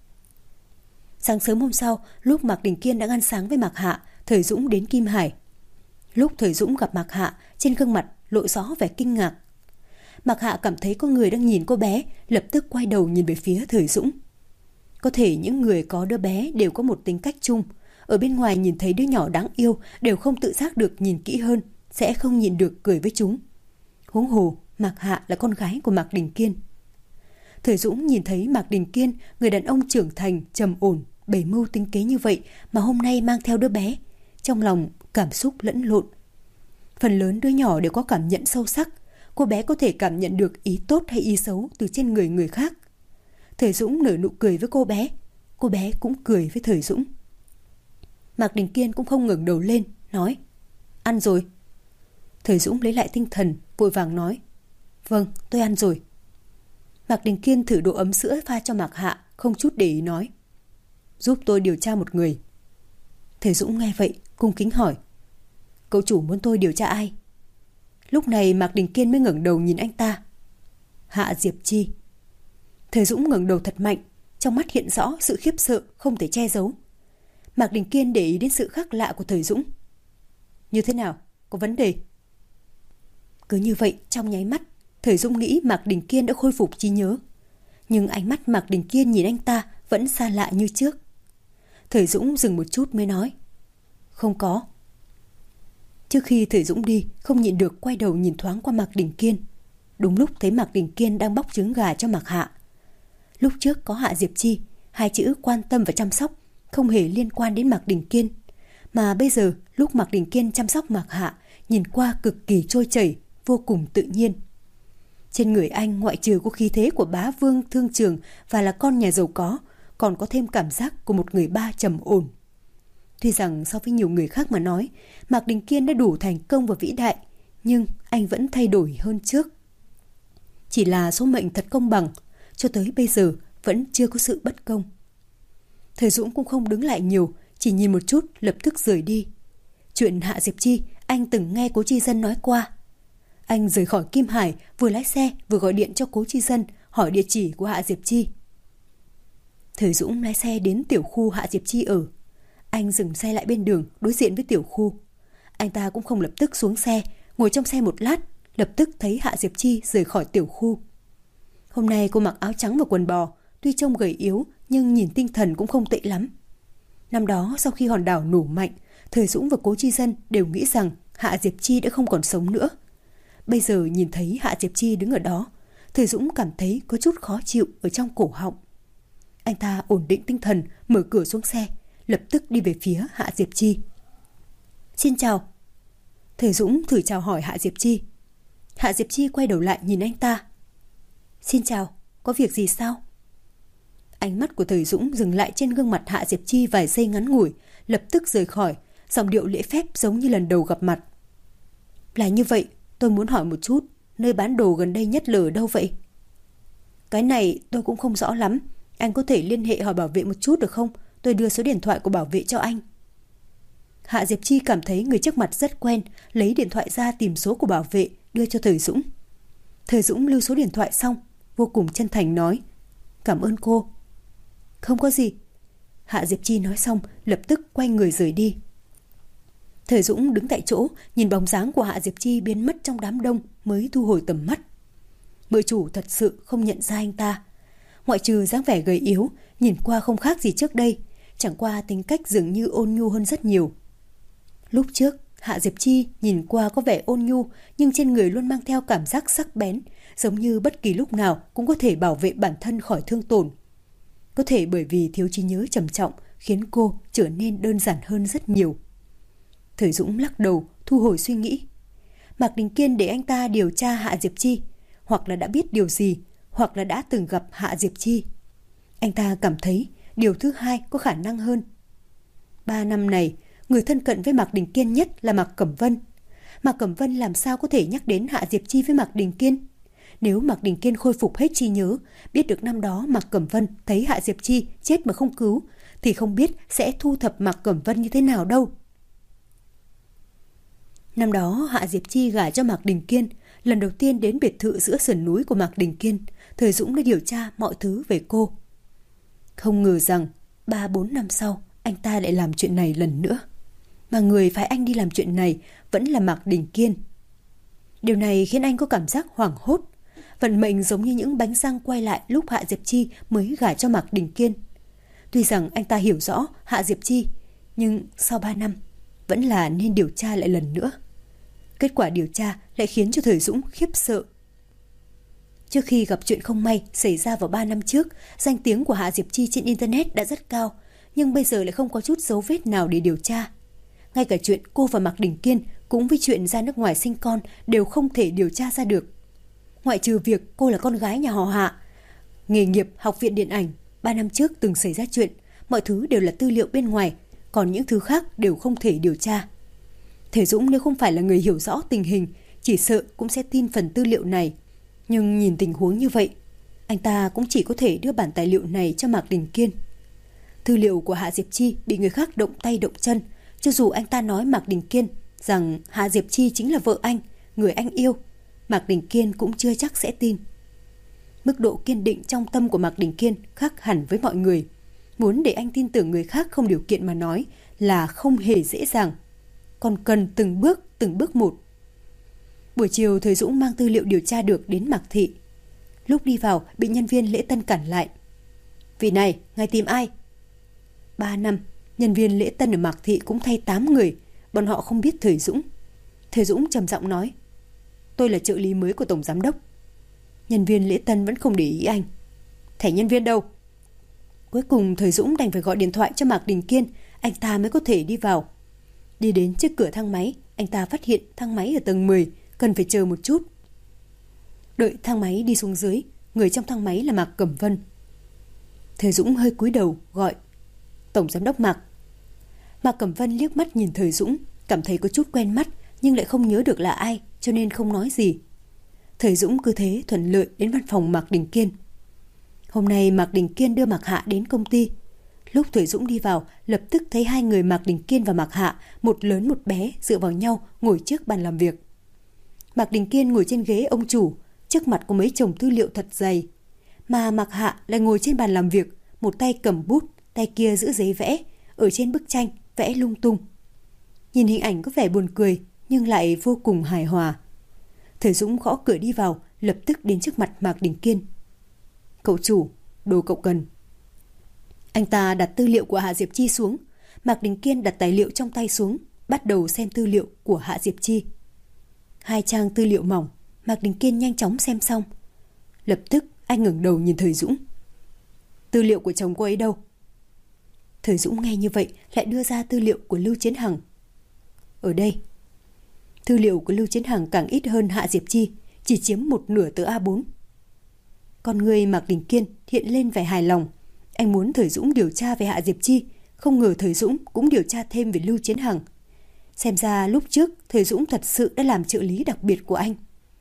Sáng sớm hôm sau, lúc Mạc Đình Kiên đã ăn sáng với Mạc Hạ, Thời Dũng đến Kim Hải. Lúc Thời Dũng gặp Mạc Hạ, trên gương mặt lộ rõ vẻ kinh ngạc. Mạc Hạ cảm thấy có người đang nhìn cô bé, lập tức quay đầu nhìn về phía Thời Dũng. Có thể những người có đứa bé đều có một tính cách chung. Ở bên ngoài nhìn thấy đứa nhỏ đáng yêu đều không tự giác được nhìn kỹ hơn, sẽ không nhìn được cười với chúng. Huống hồ, Mạc Hạ là con gái của Mạc Đình Kiên. Thời Dũng nhìn thấy Mạc Đình Kiên, người đàn ông trưởng thành, trầm ổn, bày mưu tính kế như vậy mà hôm nay mang theo đứa bé. Trong lòng cảm xúc lẫn lộn. Phần lớn đứa nhỏ đều có cảm nhận sâu sắc. Cô bé có thể cảm nhận được ý tốt hay ý xấu từ trên người người khác. Thời Dũng nở nụ cười với cô bé cũng cười với Thời Dũng. Mạc Đình Kiên cũng không ngẩng đầu lên, nói: Ăn rồi. Thời Dũng lấy lại tinh thần, vội vàng nói: Vâng, tôi ăn rồi. Mạc Đình Kiên thử độ ấm sữa pha cho Mạc Hạ, không chút để ý nói: Giúp tôi điều tra một người. Thời Dũng nghe vậy, cung kính hỏi: Cậu chủ muốn tôi điều tra ai? Lúc này Mạc Đình Kiên mới ngẩng đầu nhìn anh ta. Hạ Diệp Chi. Thời Dũng ngẩng đầu thật mạnh, trong mắt hiện rõ sự khiếp sợ không thể che giấu. Mạc Đình Kiên để ý đến sự khác lạ của Thời Dũng. Như thế nào? Có vấn đề? Cứ như vậy, trong nháy mắt, Thời Dũng nghĩ Mạc Đình Kiên đã khôi phục trí nhớ. Nhưng ánh mắt Mạc Đình Kiên nhìn anh ta vẫn xa lạ như trước. Thời Dũng dừng một chút mới nói: Không có. Trước khi Thời Dũng đi, không nhịn được quay đầu nhìn thoáng qua Mạc Đình Kiên. Đúng lúc thấy Mạc Đình Kiên đang bóc trứng gà cho Mạc Hạ. Lúc trước có Hạ Diệp Chi, hai chữ quan tâm và chăm sóc không hề liên quan đến Mạc Đình Kiên. Mà bây giờ, lúc Mạc Đình Kiên chăm sóc Mạc Hạ, nhìn qua cực kỳ trôi chảy, vô cùng tự nhiên. Trên người anh ngoại trừ có khí thế của bá vương thương trường và là con nhà giàu có, còn có thêm cảm giác của một người ba trầm ổn. Tuy rằng so với nhiều người khác mà nói, Mạc Đình Kiên đã đủ thành công và vĩ đại, nhưng anh vẫn thay đổi hơn trước. Chỉ là số mệnh thật công bằng, cho tới bây giờ vẫn chưa có sự bất công. Thời Dũng cũng không đứng lại nhiều, chỉ nhìn một chút lập tức rời đi. Chuyện Hạ Diệp Chi anh từng nghe Cố Chi Dân nói qua. Anh rời khỏi Kim Hải, vừa lái xe vừa gọi điện cho Cố Chi Dân hỏi địa chỉ của Hạ Diệp Chi. Thời Dũng lái xe đến tiểu khu Hạ Diệp Chi ở. Anh dừng xe lại bên đường đối diện với tiểu khu. Anh ta cũng không lập tức xuống xe, ngồi trong xe một lát, lập tức thấy Hạ Diệp Chi rời khỏi tiểu khu. Hôm nay cô mặc áo trắng và quần bò, tuy trông gầy yếu nhưng nhìn tinh thần cũng không tệ lắm. Năm đó sau khi hòn đảo nổ mạnh, Thời Dũng và Cố Chi Dân đều nghĩ rằng Hạ Diệp Chi đã không còn sống nữa. Bây giờ nhìn thấy Hạ Diệp Chi đứng ở đó, Thời Dũng cảm thấy có chút khó chịu ở trong cổ họng. Anh ta ổn định tinh thần, mở cửa xuống xe, lập tức đi về phía Hạ Diệp Chi. Xin chào. Thời Dũng thử chào hỏi Hạ Diệp Chi. Hạ Diệp Chi quay đầu lại nhìn anh ta. Xin chào, có việc gì sao? Ánh mắt của Thời Dũng dừng lại trên gương mặt Hạ Diệp Chi vài giây ngắn ngủi, lập tức rời khỏi, giọng điệu lễ phép giống như lần đầu gặp mặt. Là như vậy, tôi muốn hỏi một chút, nơi bán đồ gần đây nhất là ở đâu vậy? Cái này tôi cũng không rõ lắm, anh có thể liên hệ hỏi bảo vệ một chút được không? Tôi đưa số điện thoại của bảo vệ cho anh. Hạ Diệp Chi cảm thấy người trước mặt rất quen, lấy điện thoại ra tìm số của bảo vệ, đưa cho Thời Dũng. Thời Dũng lưu số điện thoại xong, vô cùng chân thành nói: Cảm ơn cô. Không có gì. Hạ Diệp Chi nói xong, lập tức quay người rời đi. Thời Dũng đứng tại chỗ, nhìn bóng dáng của Hạ Diệp Chi biến mất trong đám đông mới thu hồi tầm mắt. Bữa chủ thật sự không nhận ra anh ta. Ngoại trừ dáng vẻ gầy yếu, nhìn qua không khác gì trước đây, chẳng qua tính cách dường như ôn nhu hơn rất nhiều. Lúc trước, Hạ Diệp Chi nhìn qua có vẻ ôn nhu, nhưng trên người luôn mang theo cảm giác sắc bén, giống như bất kỳ lúc nào cũng có thể bảo vệ bản thân khỏi thương tổn. Có thể bởi vì thiếu trí nhớ trầm trọng khiến cô trở nên đơn giản hơn rất nhiều. Thời Dũng lắc đầu, thu hồi suy nghĩ. Mạc Đình Kiên để anh ta điều tra Hạ Diệp Chi, hoặc là đã biết điều gì, hoặc là đã từng gặp Hạ Diệp Chi. Anh ta cảm thấy điều thứ hai có khả năng hơn. 3 năm này, người thân cận với Mạc Đình Kiên nhất là Mạc Cẩm Vân. Mạc Cẩm Vân làm sao có thể nhắc đến Hạ Diệp Chi với Mạc Đình Kiên? Nếu Mạc Đình Kiên khôi phục hết trí nhớ, biết được năm đó Mạc Cẩm Vân thấy Hạ Diệp Chi chết mà không cứu, thì không biết sẽ thu thập Mạc Cẩm Vân như thế nào đâu. Năm đó Hạ Diệp Chi gả cho Mạc Đình Kiên, lần đầu tiên đến biệt thự giữa sườn núi của Mạc Đình Kiên, Thời Dũng đã điều tra mọi thứ về cô. Không ngờ rằng 3-4 năm sau, anh ta lại làm chuyện này lần nữa. Mà người phái anh đi làm chuyện này vẫn là Mạc Đình Kiên. Điều này khiến anh có cảm giác hoảng hốt. Vận mệnh giống như những bánh răng quay lại lúc Hạ Diệp Chi mới gả cho Mạc Đình Kiên. Tuy rằng anh ta hiểu rõ Hạ Diệp Chi, nhưng sau 3 năm vẫn là nên điều tra lại lần nữa. Kết quả điều tra lại khiến cho Thời Dũng khiếp sợ. Trước khi gặp chuyện không may xảy ra vào 3 năm trước, danh tiếng của Hạ Diệp Chi trên Internet đã rất cao, nhưng bây giờ lại không có chút dấu vết nào để điều tra. Ngay cả chuyện cô và Mạc Đình Kiên cũng với chuyện ra nước ngoài sinh con đều không thể điều tra ra được. Ngoại trừ việc cô là con gái nhà họ Hạ, nghề nghiệp học viện điện ảnh, 3 năm trước từng xảy ra chuyện, mọi thứ đều là tư liệu bên ngoài, còn những thứ khác đều không thể điều tra. Thể Dũng nếu không phải là người hiểu rõ tình hình, chỉ sợ cũng sẽ tin phần tư liệu này. Nhưng nhìn tình huống như vậy, anh ta cũng chỉ có thể đưa bản tài liệu này cho Mạc Đình Kiên. Tư liệu của Hạ Diệp Chi bị người khác động tay động chân, cho dù anh ta nói Mạc Đình Kiên rằng Hạ Diệp Chi chính là vợ anh, người anh yêu, Mạc Đình Kiên cũng chưa chắc sẽ tin. Mức độ kiên định trong tâm của Mạc Đình Kiên khác hẳn với mọi người. Muốn để anh tin tưởng người khác không điều kiện mà nói là không hề dễ dàng, còn cần từng bước một. Buổi chiều Thời Dũng mang tư liệu điều tra được đến Mạc Thị. Lúc đi vào bị nhân viên lễ tân cản lại. Vị này, ngài tìm ai? 3 năm, nhân viên lễ tân ở Mạc Thị cũng thay 8 người, bọn họ không biết Thời Dũng. Thời Dũng trầm giọng nói, tôi là trợ lý mới của tổng giám đốc. Nhân viên lễ tân vẫn không để ý anh. Thẻ nhân viên đâu? Cuối cùng Thời Dũng đành phải gọi điện thoại cho Mạc Đình Kiên, anh ta mới có thể đi vào. Đi đến trước cửa thang máy, anh ta phát hiện thang máy ở tầng 10, cần phải chờ một chút. Đợi thang máy đi xuống dưới, người trong thang máy là Mạc Cẩm Vân. Thời Dũng hơi cúi đầu gọi, tổng giám đốc Mạc. Mạc Cẩm Vân liếc mắt nhìn Thời Dũng, cảm thấy có chút quen mắt nhưng lại không nhớ được là ai, cho nên không nói gì. Thời Dũng cứ thế thuận lợi đến văn phòng Mạc Đình Kiên. Hôm nay Mạc Đình Kiên đưa Mạc Hạ đến công ty. Lúc Thời Dũng đi vào, lập tức thấy hai người Mạc Đình Kiên và Mạc Hạ, một lớn một bé dựa vào nhau ngồi trước bàn làm việc. Mạc Đình Kiên ngồi trên ghế ông chủ, trước mặt có mấy chồng tư liệu thật dày. Mà Mạc Hạ lại ngồi trên bàn làm việc, một tay cầm bút, tay kia giữ giấy vẽ, ở trên bức tranh vẽ lung tung. Nhìn hình ảnh có vẻ buồn cười nhưng lại vô cùng hài hòa. Thời Dũng gõ cửa đi vào, lập tức đến trước mặt Mạc Đình Kiên. Cậu chủ, đồ cậu cần. Anh ta đặt tư liệu của Hạ Diệp Chi xuống. Mạc Đình Kiên đặt tài liệu trong tay xuống, bắt đầu xem tư liệu của Hạ Diệp Chi. 2 trang tư liệu mỏng, Mạc Đình Kiên nhanh chóng xem xong. Lập tức anh ngẩng đầu nhìn Thời Dũng. Tư liệu của chồng cô ấy đâu? Thời Dũng nghe như vậy lại đưa ra tư liệu của Lưu Chiến Hằng. Ở đây. Tư liệu của Lưu Chiến Hằng càng ít hơn Hạ Diệp Chi, chỉ chiếm một nửa tờ A4. Con người Mạc Đình Kiên hiện lên vẻ hài lòng. Anh muốn Thời Dũng điều tra về Hạ Diệp Chi, không ngờ Thời Dũng cũng điều tra thêm về Lưu Chiến Hằng. Xem ra lúc trước Thời Dũng thật sự đã làm trợ lý đặc biệt của anh.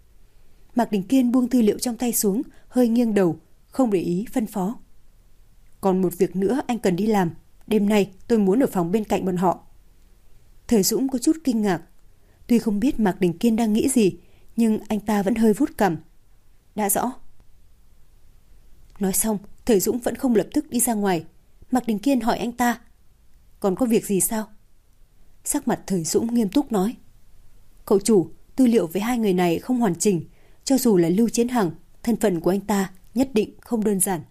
Mạc Đình Kiên buông tư liệu trong tay xuống, hơi nghiêng đầu, không để ý phân phó. Còn một việc nữa anh cần đi làm. Đêm nay tôi muốn ở phòng bên cạnh bọn họ. Thời Dũng có chút kinh ngạc. Tuy không biết Mạc Đình Kiên đang nghĩ gì, nhưng anh ta vẫn hơi vuốt cằm. Đã rõ. Nói xong, Thời Dũng vẫn không lập tức đi ra ngoài. Mạc Đình Kiên hỏi anh ta, còn có việc gì sao? Sắc mặt Thời Dũng nghiêm túc nói, cậu chủ, tư liệu với 2 người này không hoàn chỉnh. Cho dù là Lưu Chiến Hằng, thân phận của anh ta nhất định không đơn giản.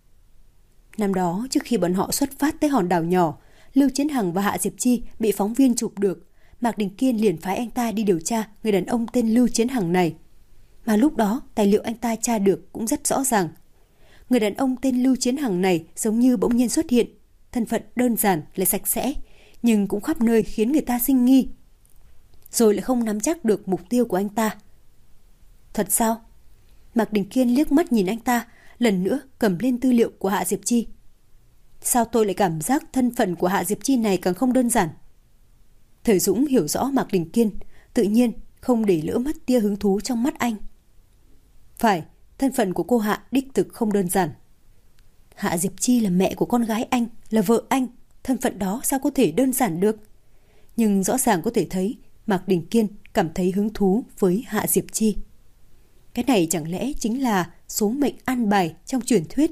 Năm đó, trước khi bọn họ xuất phát tới hòn đảo nhỏ, Lưu Chiến Hằng và Hạ Diệp Chi bị phóng viên chụp được. Mạc Đình Kiên liền phái anh ta đi điều tra người đàn ông tên Lưu Chiến Hằng này. Mà lúc đó, tài liệu anh ta tra được cũng rất rõ ràng. Người đàn ông tên Lưu Chiến Hằng này giống như bỗng nhiên xuất hiện, thân phận đơn giản lại sạch sẽ, nhưng cũng khắp nơi khiến người ta sinh nghi. Rồi lại không nắm chắc được mục tiêu của anh ta. Thật sao? Mạc Đình Kiên liếc mắt nhìn anh ta, lần nữa cầm lên tư liệu của Hạ Diệp Chi. Sao tôi lại cảm giác thân phận của Hạ Diệp Chi này càng không đơn giản? Thời Dũng hiểu rõ Mạc Đình Kiên, tự nhiên không để lỡ mất tia hứng thú trong mắt anh. Phải, thân phận của cô Hạ đích thực không đơn giản. Hạ Diệp Chi là mẹ của con gái anh, là vợ anh, thân phận đó sao có thể đơn giản được? Nhưng rõ ràng có thể thấy Mạc Đình Kiên cảm thấy hứng thú với Hạ Diệp Chi. Cái này chẳng lẽ chính là số mệnh an bài trong truyền thuyết?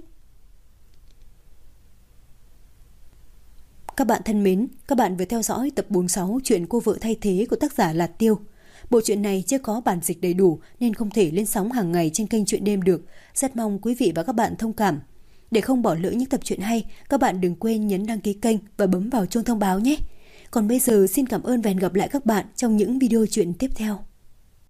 Các bạn thân mến, các bạn vừa theo dõi tập 46 chuyện Cô vợ thay thế của tác giả Lạt Tiêu. Bộ truyện này chưa có bản dịch đầy đủ nên không thể lên sóng hàng ngày trên kênh Truyện Đêm được. Rất mong quý vị và các bạn thông cảm. Để không bỏ lỡ những tập truyện hay, các bạn đừng quên nhấn đăng ký kênh và bấm vào chuông thông báo nhé. Còn bây giờ xin cảm ơn và hẹn gặp lại các bạn trong những video truyện tiếp theo.